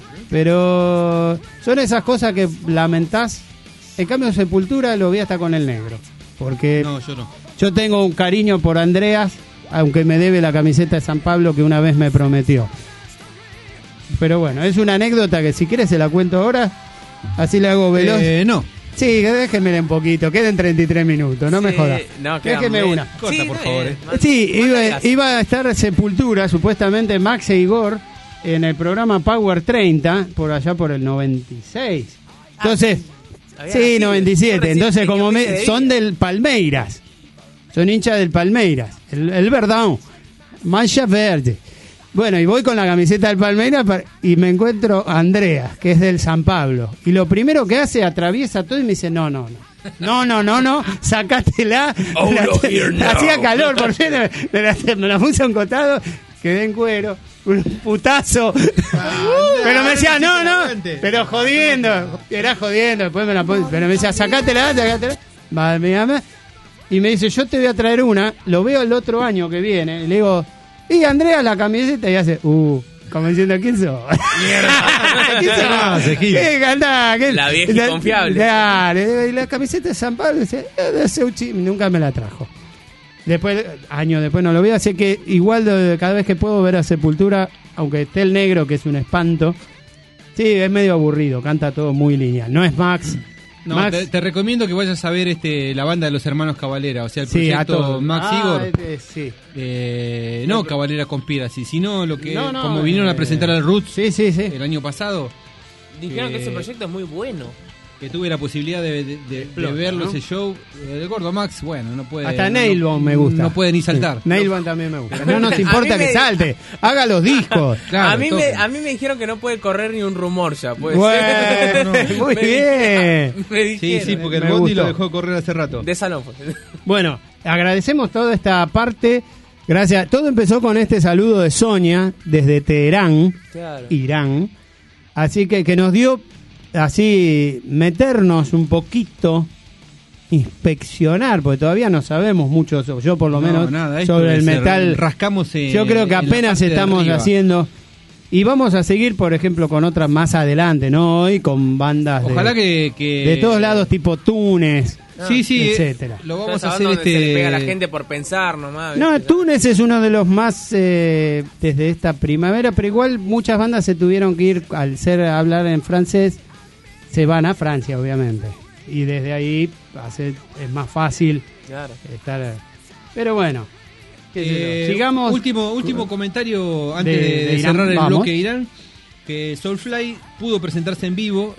Pero son esas cosas que lamentás. En cambio Sepultura lo vi hasta con el negro. Porque no, yo no. Yo tengo un cariño por Andreas, aunque me debe la camiseta de San Pablo que una vez me prometió. Pero bueno, es una anécdota que si quieres se la cuento ahora, así le hago veloz. No. Sí, déjenmela un poquito, queden 33 minutos, no me jodas. No, déjenme una. Corta, por favor. Sí, iba a estar Sepultura, supuestamente Max e Igor, en el programa Power 30, por allá por el 96. Entonces, sí, 97. Entonces, como son del Palmeiras, son hinchas del Palmeiras, el Verdão, Mancha Verde. Bueno, y voy con la camiseta del Palmeiras y me encuentro a Andrea, que es del San Pablo. Y lo primero que hace, atraviesa todo y me dice, no, sacátela. Hacía calor, por cierto, me la puse a un costado, quedé en cuero, un putazo. Pero me decía, no, pero jodiendo, era jodiendo, después me la puse, pero me decía, sacátela. Y me dice, yo te voy a traer una, lo veo el otro año que viene, y le digo, y Andrea la camiseta, y hace, como diciendo, ¿quién sos? Mierda. ¿Qué cantá? La vieja confiable. Dale, y la camiseta de San Pablo, dice, de Seuchi, nunca me la trajo. Después, años después no lo veo, así que igual cada vez que puedo ver a Sepultura, aunque esté el negro, que es un espanto, sí, es medio aburrido, canta todo muy lineal. No es Max. No, Max, te recomiendo que vayas a ver la banda de los hermanos Cavalera, o sea, el proyecto Max Igor. Sí. No Cavalera Conspiracy, sino lo que como vinieron a presentar al Roots el año pasado. Dijeron que ese proyecto es muy bueno. Que tuve la posibilidad de verlo, ¿no? Ese show. El gordo Max, bueno, no puede. Hasta Nailbone me gusta. No puede ni saltar. Sí. Nailbone también me gusta. No nos importa que salte. Haga los discos. Claro, a mí me dijeron que no puede correr ni un rumor ya. Puede ser. Muy bien. Sí, porque el Bondi lo dejó correr hace rato. De esa no fue. Bueno, agradecemos toda esta parte. Gracias. Todo empezó con este saludo de Sonia desde Teherán, Irán. Así que nos dio así meternos un poquito, inspeccionar, porque todavía no sabemos mucho, yo por lo menos, sobre el metal. Rascamos yo creo que apenas estamos haciendo. Y vamos a seguir, por ejemplo, con otras más adelante, ¿no? Hoy con bandas ojalá que de todos lados, tipo Túnez. Sí, etcétera. Lo vamos a hacer se le pega a la gente por pensar nomás. No, Túnez es uno de los más desde esta primavera, pero igual muchas bandas se tuvieron que ir, al hablar en francés, se van a Francia, obviamente. Y desde ahí es más fácil estar. Pero bueno, sigamos. Último comentario antes de cerrar el bloque de Irán. Que Soulfly pudo presentarse en vivo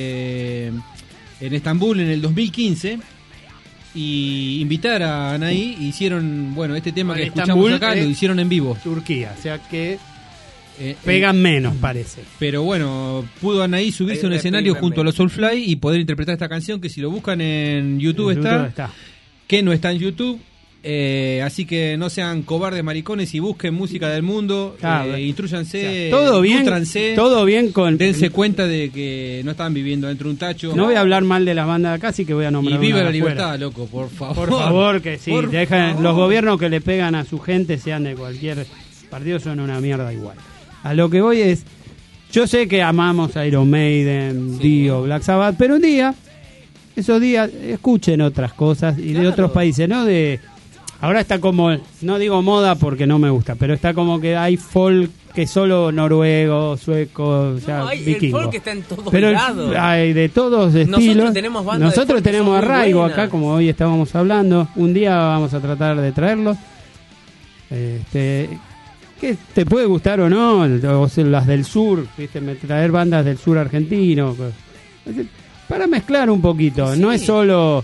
en Estambul en el 2015 y invitar a Anaí. Hicieron, este tema que escuchamos acá, lo hicieron en vivo. Turquía, o sea que pegan menos, parece. Pero bueno, pudo Anaí subirse a un escenario junto a los Soulfly y poder interpretar esta canción, que si lo buscan en YouTube está, que no está en YouTube. Así que no sean cobardes maricones y busquen música del mundo, instrúyanse, todo bien, dense cuenta de que no están viviendo dentro de un tacho. No voy a hablar mal de las bandas de acá, así que voy a nombrar. Y viva la libertad, loco, por favor. Por favor, que sí, dejen los gobiernos que le pegan a su gente, sean de cualquier partido, son una mierda igual. A lo que voy es, yo sé que amamos a Iron Maiden, Dio, Black Sabbath, pero un día, esos días, escuchen otras cosas y de otros países, ¿no? Ahora está como, no digo moda porque no me gusta, pero está como que hay folk que solo noruego, sueco, vikingo. El folk está en todos lados. Hay de todos estilos. Nosotros tenemos arraigo acá, como hoy estábamos hablando. Un día vamos a tratar de traerlo. Que te puede gustar o no, las del sur, ¿viste? Traer bandas del sur argentino. Para mezclar un poquito, no es solo...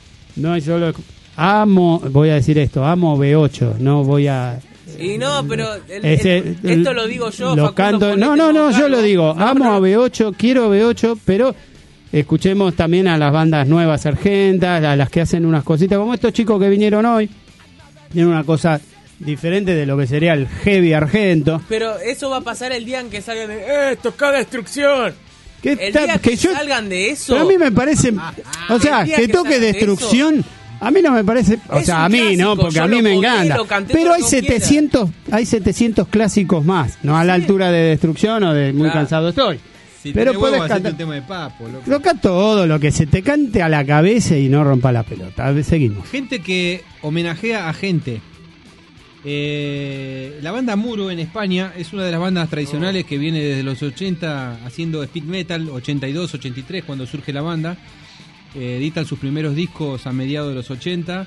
voy a decir esto, amo B8, no voy a... Y no, pero esto lo digo yo, lo canto, no, yo lo digo, amo a B8, quiero B8, pero escuchemos también a las bandas nuevas argentas, a las que hacen unas cositas, como estos chicos que vinieron hoy, tienen una cosa diferente de lo que sería el heavy argento. Pero eso va a pasar el día en que salgan toca Destrucción. El día que salgan de eso... Pero a mí me parece, que toque Destrucción... A mí no me parece, a mí no, porque a mí me encanta. Pero hay 700 clásicos más, no a la altura de Destrucción o de Muy Cansado Estoy. Pero puedes cantar un tema de Papo, loco. Toca todo lo que se te cante a la cabeza y no rompa la pelota. Seguimos. Gente que homenajea a gente. La banda Muro en España es una de las bandas tradicionales que viene desde los 80 haciendo speed metal, 82, 83 cuando surge la banda. Editan sus primeros discos a mediados de los 80.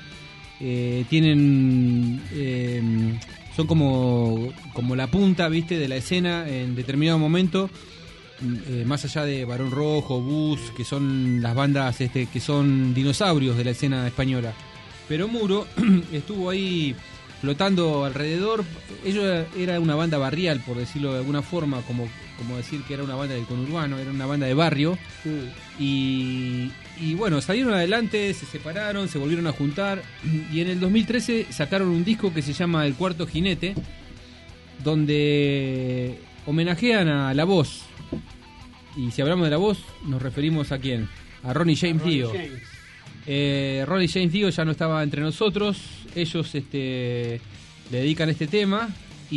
Son como la punta, ¿viste?, de la escena en determinado momento. Más allá de Barón Rojo, Bus, que son las bandas que son dinosaurios de la escena española. Pero Muro estuvo ahí flotando alrededor. Ellos era una banda barrial, por decirlo de alguna forma, como decir que era una banda del conurbano, era una banda de barrio. Y bueno, salieron adelante, se separaron, se volvieron a juntar y en el 2013 sacaron un disco que se llama El Cuarto Jinete, donde homenajean a La Voz. Y si hablamos de La Voz, nos referimos a quién, a Ronnie James Dio. Ronnie James Dio ya no estaba entre nosotros. Ellos le dedican este tema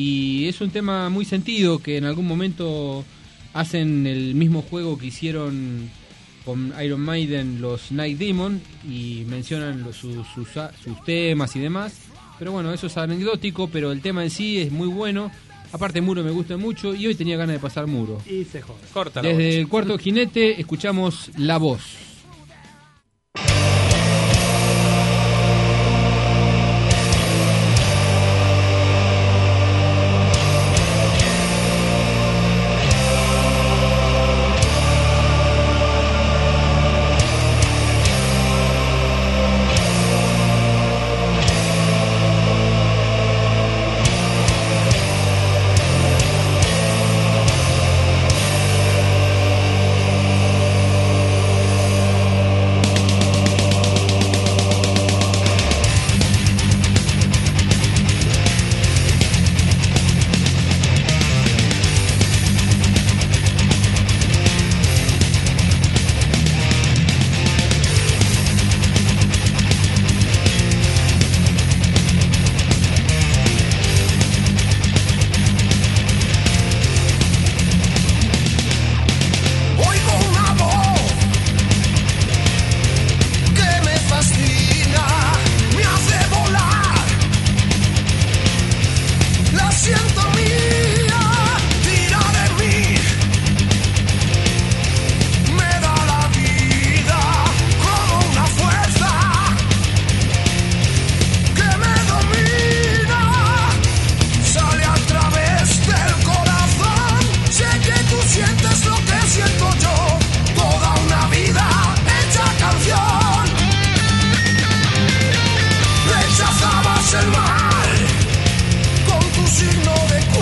y es un tema muy sentido, que en algún momento hacen el mismo juego que hicieron con Iron Maiden los Night Demon y mencionan sus temas y demás. Pero bueno, eso es anecdótico, pero el tema en sí es muy bueno. Aparte Muro me gusta mucho y hoy tenía ganas de pasar Muro. Y se jode. Corta Desde El Cuarto Jinete escuchamos La Voz. El mal con tu signo de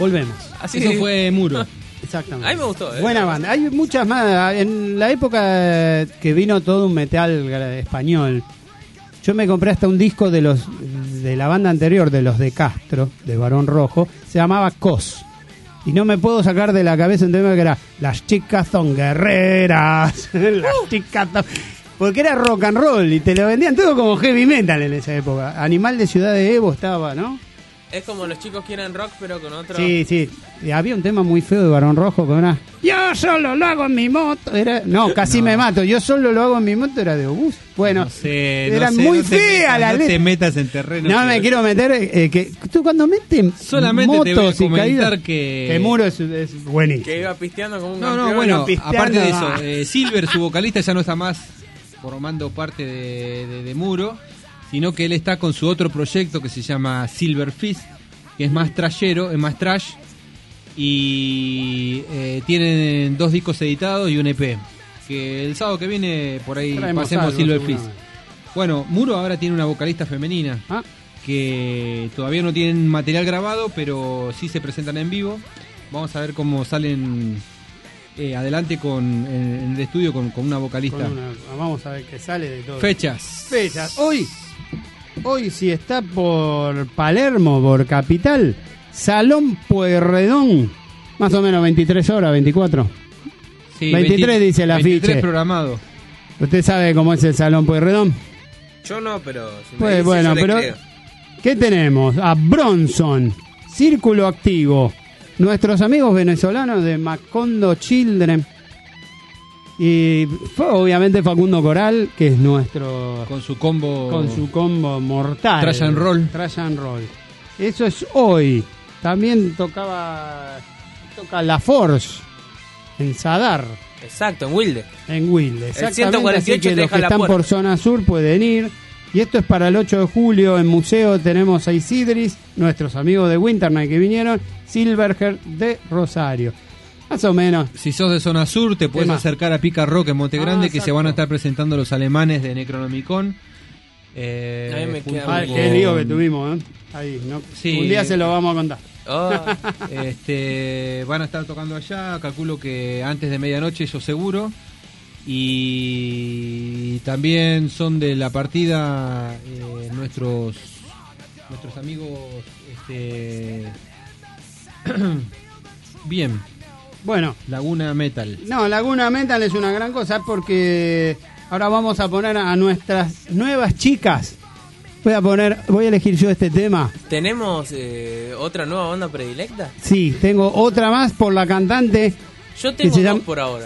Volvemos. Así Eso fue Muro. Exactamente. A mí me gustó. Buena banda. Hay muchas más. En la época que vino todo un metal español, yo me compré hasta un disco de la banda anterior, de los de Castro, de Barón Rojo, se llamaba COS. Y no me puedo sacar de la cabeza un tema que era Las chicas son guerreras. Las chicas son... Porque era rock and roll y te lo vendían todo como heavy metal en esa época. Animal de Ciudad de Evo estaba, ¿no? Es como los chicos quieren rock, pero con otro... Sí, sí. Y había un tema muy feo de Barón Rojo con una... Yo solo lo hago en mi moto. Casi me mato. Yo solo lo hago en mi moto. Era de Obús. Bueno, era muy fea la letra. No te metas en terreno. No me quiero meter... que tú cuando metes solamente motos te voy a y comentar caídas, que Muro es buenísimo. Que iba pisteando como un campeón. No, bueno, pisteando, aparte de eso, Silver, su vocalista, ya no está más formando parte de Muro, sino que él está con su otro proyecto que se llama Silver Fist, que es más trashero, es más trash, y tienen 2 discos editados y un EP, que el sábado que viene por ahí pasemos algo, Silver Fist. Bueno, Muro ahora tiene una vocalista femenina, que todavía no tienen material grabado, pero sí se presentan en vivo. Vamos a ver cómo salen adelante en el estudio con una vocalista. Vamos a ver qué sale de todo. Fechas. Hoy si está por Palermo, por Capital, Salón Pueyrredón, más o menos 23 horas, 24. Sí, 23 dice la 23 ficha. programado. ¿Usted sabe cómo es el Salón Pueyrredón? Yo no, pero... Si Pues dice, bueno, yo le pero creo. ¿qué tenemos? A Bronson, Círculo Activo, nuestros amigos venezolanos de Macondo Children y obviamente Facundo Coral, que es nuestro... Con su combo mortal. Trash and Roll. Eso es hoy. También toca La Force en Sadar. Exacto, en Wilde. Exactamente. El 148 así que te los deja que la están puerta. por zona sur pueden ir. Y esto es para el 8 de julio en Museo. Tenemos a Isidris, nuestros amigos de Winternight que vinieron, Silverhead de Rosario. Más o menos. Si sos de zona sur, te puedes acercar a Pica Rock en Monte Grande, que se van a estar presentando los alemanes de Necronomicon. Qué lío que tuvimos, Ahí, ¿no? Sí. Un día se lo vamos a contar. Van a estar tocando allá, calculo que antes de medianoche, yo seguro. Y también son de la partida nuestros amigos bien. Bueno, Laguna Metal. No, Laguna Metal es una gran cosa porque ahora vamos a poner a nuestras nuevas chicas. Voy a elegir yo este tema. ¿Tenemos otra nueva banda predilecta? Sí, tengo otra más por la cantante. Yo tengo dos por ahora.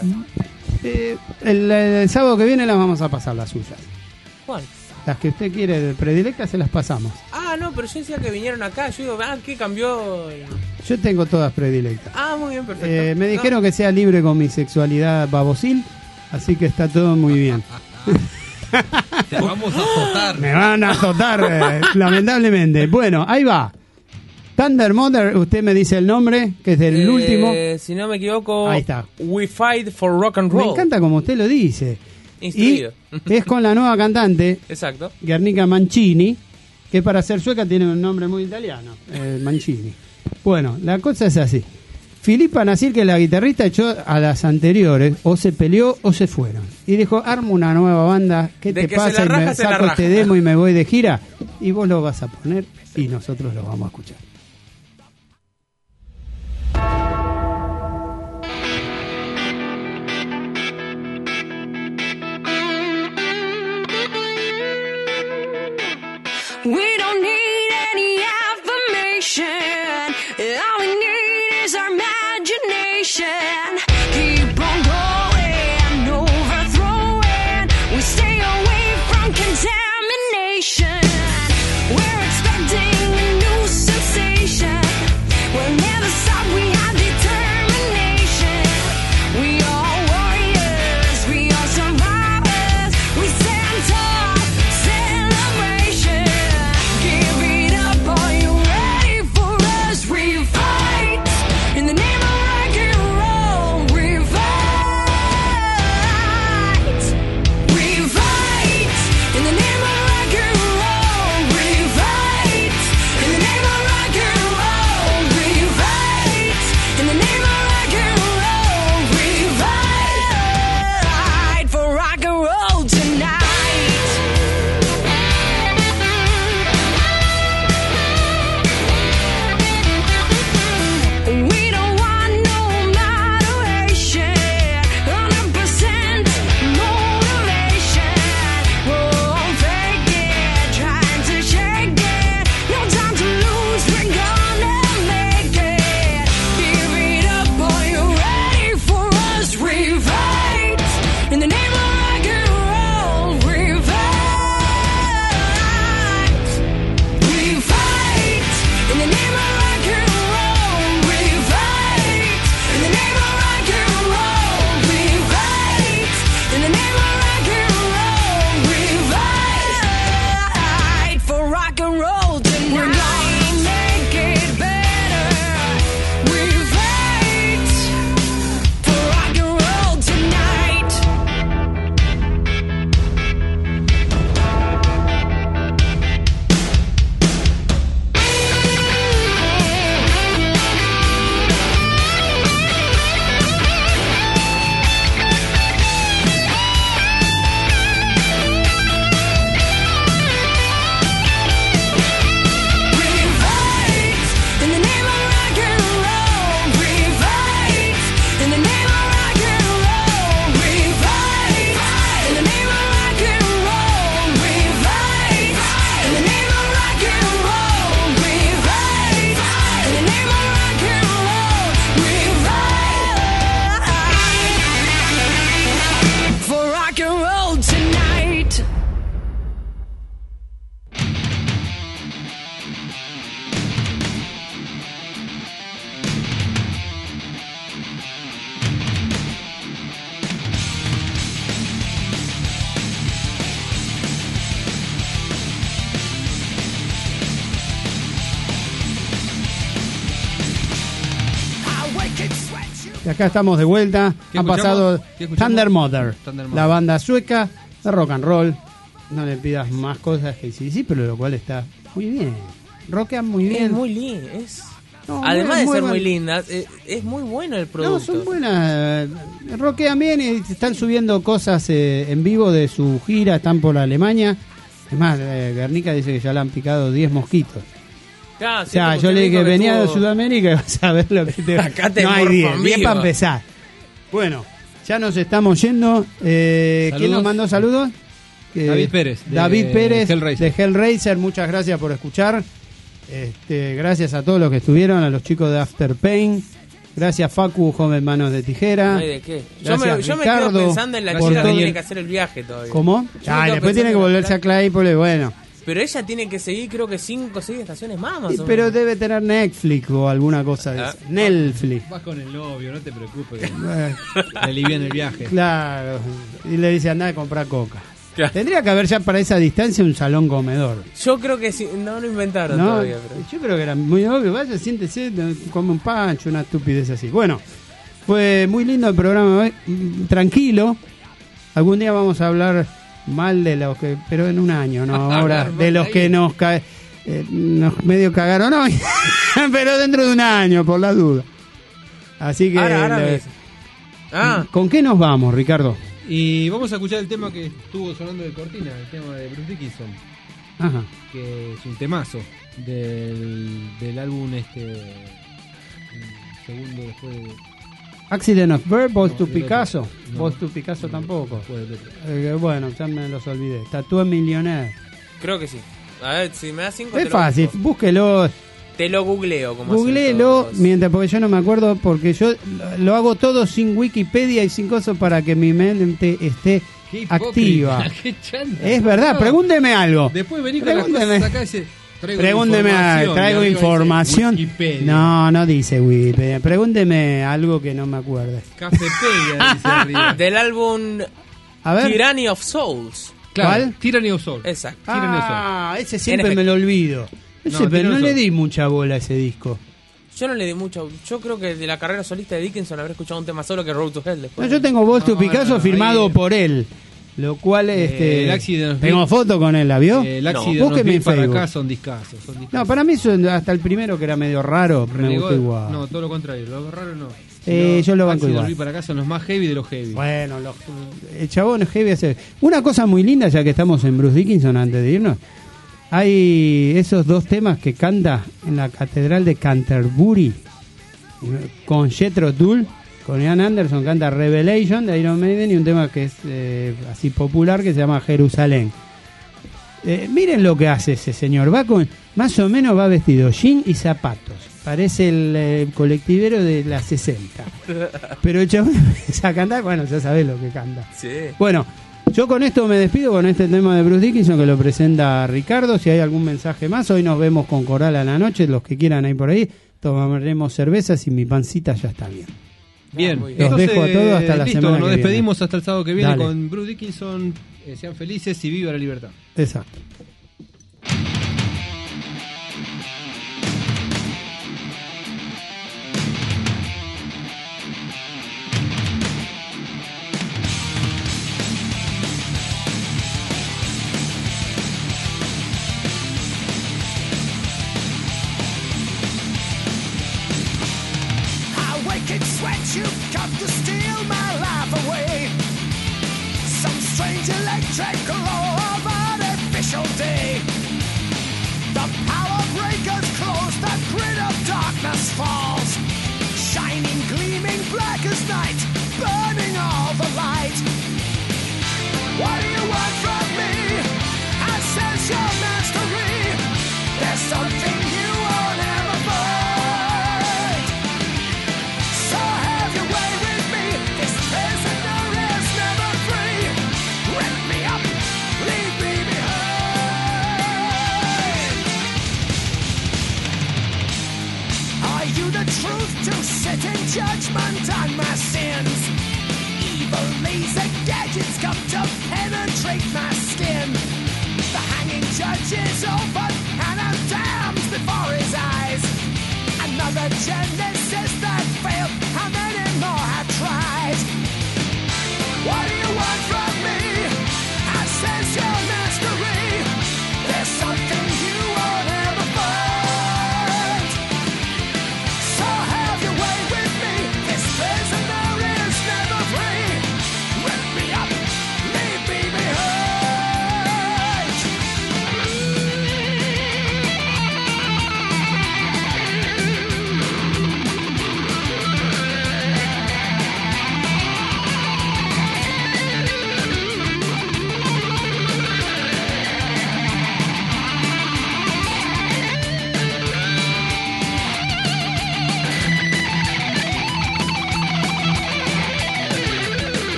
El sábado que viene las vamos a pasar, las suyas. ¿Cuál? Las que usted quiere de predilecta se las pasamos. No, pero yo decía que vinieron acá. Yo digo, ¿qué cambió? Yo tengo todas predilectas. Muy bien, perfecto. Me dijeron que sea libre con mi sexualidad babosil, así que está todo muy bien. Te vamos a azotar. Me van a azotar, lamentablemente. Bueno, ahí va. Thunder Mother, usted me dice el nombre, que es del último. Si no me equivoco, ahí está. We Fight for Rock and Roll. Me encanta como usted lo dice. Instruido. Y es con la nueva cantante, Exacto. Guernica Mancini, que para ser sueca tiene un nombre muy italiano, Mancini. Bueno, la cosa es así. Filippa Nasir, que es la guitarrista, echó a las anteriores, o se peleó o se fueron. Y dijo, armo una nueva banda, ¿qué te pasa? Y me saco este demo y me voy de gira. Y vos lo vas a poner y nosotros lo vamos a escuchar. We don't need any affirmation. All we need is our imagination. Keep on going, overthrowing. We stay away from contamination. We're expecting a new sensation. Y acá estamos de vuelta. ¿Qué Han escuchamos? pasado ¿Qué escuchamos? Thunder Mother, Thunder Mother. la banda sueca de rock and roll. No le pidas más cosas que sí, pero lo cual está muy bien. Rockean muy bien. Es muy lindo. No, Además de muy ser bueno. muy linda, es muy bueno el producto. No, son buenas. Rockean bien y están subiendo cosas en vivo de su gira. Están por Alemania. Es más, Guernica dice que ya le han picado 10 mosquitos. Claro, O sea, yo le dije que venía de Sudamérica y vas a ver lo que te... Acá te no hay morfan 10 vivo. para empezar. Bueno, ya nos estamos yendo. ¿Quién nos mandó saludos? David Pérez, de David Pérez Hellraiser. de Hellraiser. Muchas gracias por escuchar. Gracias a todos los que estuvieron, a los chicos de After Pain. Gracias Facu, joven manos de tijera. No hay de qué. Gracias, Yo me Ricardo, quedo pensando en la por chica que todo. tiene que hacer el viaje todavía. ¿Cómo? Yo me quedo Después tiene que pensando en volverse a Claypole, bueno. Pero ella tiene que seguir, creo que 5 o 6 estaciones más o Pero menos. debe tener Netflix o alguna cosa de eso. Netflix. Vas con el novio, no te preocupes. Que alivian el viaje. Claro. Y le dice, andá a comprar coca. Claro. Tendría que haber ya para esa distancia un salón comedor. Yo creo que sí, no lo inventaron ¿No? todavía. Pero... Yo creo que era muy obvio. Vaya, siéntese, come un pancho, una estupidez así. Bueno, fue muy lindo el programa hoy. Tranquilo. Algún día vamos a hablar mal de los que... Pero en un año, ¿no? Ahora, de los que nos medio cagaron hoy. Pero dentro de un año, por la duda. Así que... Ahora ¿Con qué nos vamos, Ricardo? Y vamos a escuchar el tema que estuvo sonando de cortina, el tema de Bruce Dickinson. Ajá. Que es un temazo del álbum segundo después de... Accident of Birth, Voz No, to del Picasso. otro. No. Voz to Picasso tampoco. después del otro. Bueno, ya me los olvidé. Tatué Millionaire. Creo que sí. A ver, si me das 5 Es fácil, búsquelo. Te lo googleo. Como Googleelo, hacen todos. mientras, porque yo no me acuerdo, porque yo lo hago todo sin Wikipedia y sin cosas para que mi mente esté Qué hipócrita, activa. qué chanta. Es verdad, No. pregúnteme algo. Después vení con las Pregúnteme. cosas acá y dice, Pregúnteme, traigo información. Wikipedia. No dice Wikipedia. Pregúnteme algo que no me acuerde. Cafepedia dice arriba. Del álbum A ver. Tyranny of Souls. Claro, ¿Cuál? Tyranny of Soul. Exacto. Tyranny of Soul. Ese siempre En me lo olvido. Ese, pero no Tyranny le of Soul. di mucha bola a ese disco. Yo no le di mucho. Yo creo que de la carrera solista de Dickinson habré escuchado un tema solo que Road to Hell No, después. yo tengo Voz to No, Picasso no, firmado ahí- por él. Lo cual, el Accident of tengo Beat. foto con él, ¿la vio? El No. Accident of Búsqueme Beat en para Facebook. acá son discazos. No, para mí hasta el primero que era medio raro, me Renegó- gustó igual. No, todo lo contrario. Lo raro no. Yo lo banco Accident igual. of Beat para acá son los más heavy de los heavy. Bueno, el chabón es heavy hacer. Una cosa muy linda, ya que estamos en Bruce Dickinson antes de irnos, hay esos dos temas que canta en la Catedral de Canterbury con Jethro Tull, con Ian Anderson, canta Revelation de Iron Maiden y un tema que es así popular que se llama Jerusalén. Miren lo que hace ese señor, va con, más o menos va vestido jean y zapatos, parece el colectivero de las 60, pero el chabón empieza a cantar, bueno, ya sabés lo que canta. Sí. Bueno, yo con esto me despido con este tema de Bruce Dickinson que lo presenta Ricardo. Si hay algún mensaje más, hoy nos vemos con Coral a la noche, los que quieran ir por ahí, tomaremos cervezas y mi pancita ya está bien. Bien, muy bien. Los dejo a todos hasta la listo, semana nos que viene. despedimos hasta el sábado que viene Dale. con Bruce Dickinson. Sean felices y viva la libertad. Exacto. I wake in sweat, you've come to steal my life away. Some strange electric glow of artificial day. The power breakers close, the grid of darkness falls. Shining, gleaming black as night, burning all the light. What do you want from me? I sense your mastery. There's something you won't ever find. So have your way with me. This prisoner is never free. Rip me up, leave me behind. Are you the truth to sit in judgment on my sins? Evil laser gadgets come to penetrate my skin. The hanging judge is open and I'm damned before his eyes. Another Genesis that failed. How many more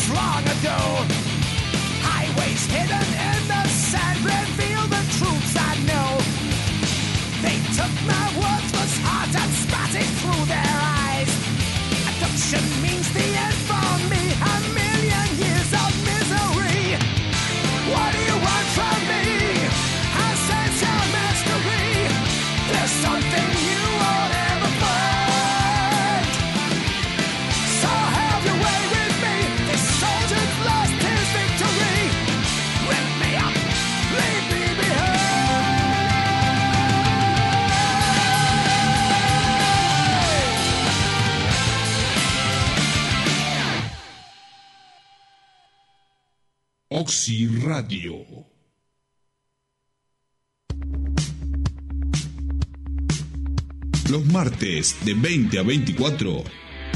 was long ago. Highways hidden in the sand reveal the truths I know. They took my worthless heart and spat it through their eyes. Adoption means the end for me, a million years of misery. What do you want from me? I sense your mastery. There's something you won't ever find. So have your way with me. This soldier's lost his victory. Rip me up, leave me behind. Oxy Radio. Los martes de 20 a 24.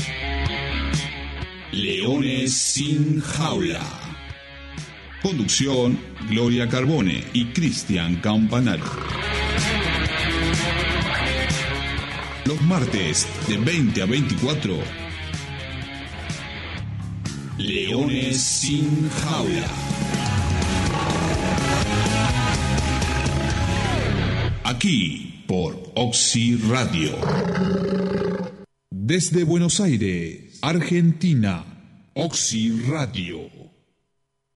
Leones sin jaula. Conducción: Gloria Carbone y Cristian Campanaro. Los martes de 20 a 24. Leones sin jaula. Aquí por Oxy Radio. Desde Buenos Aires, Argentina, Oxy Radio.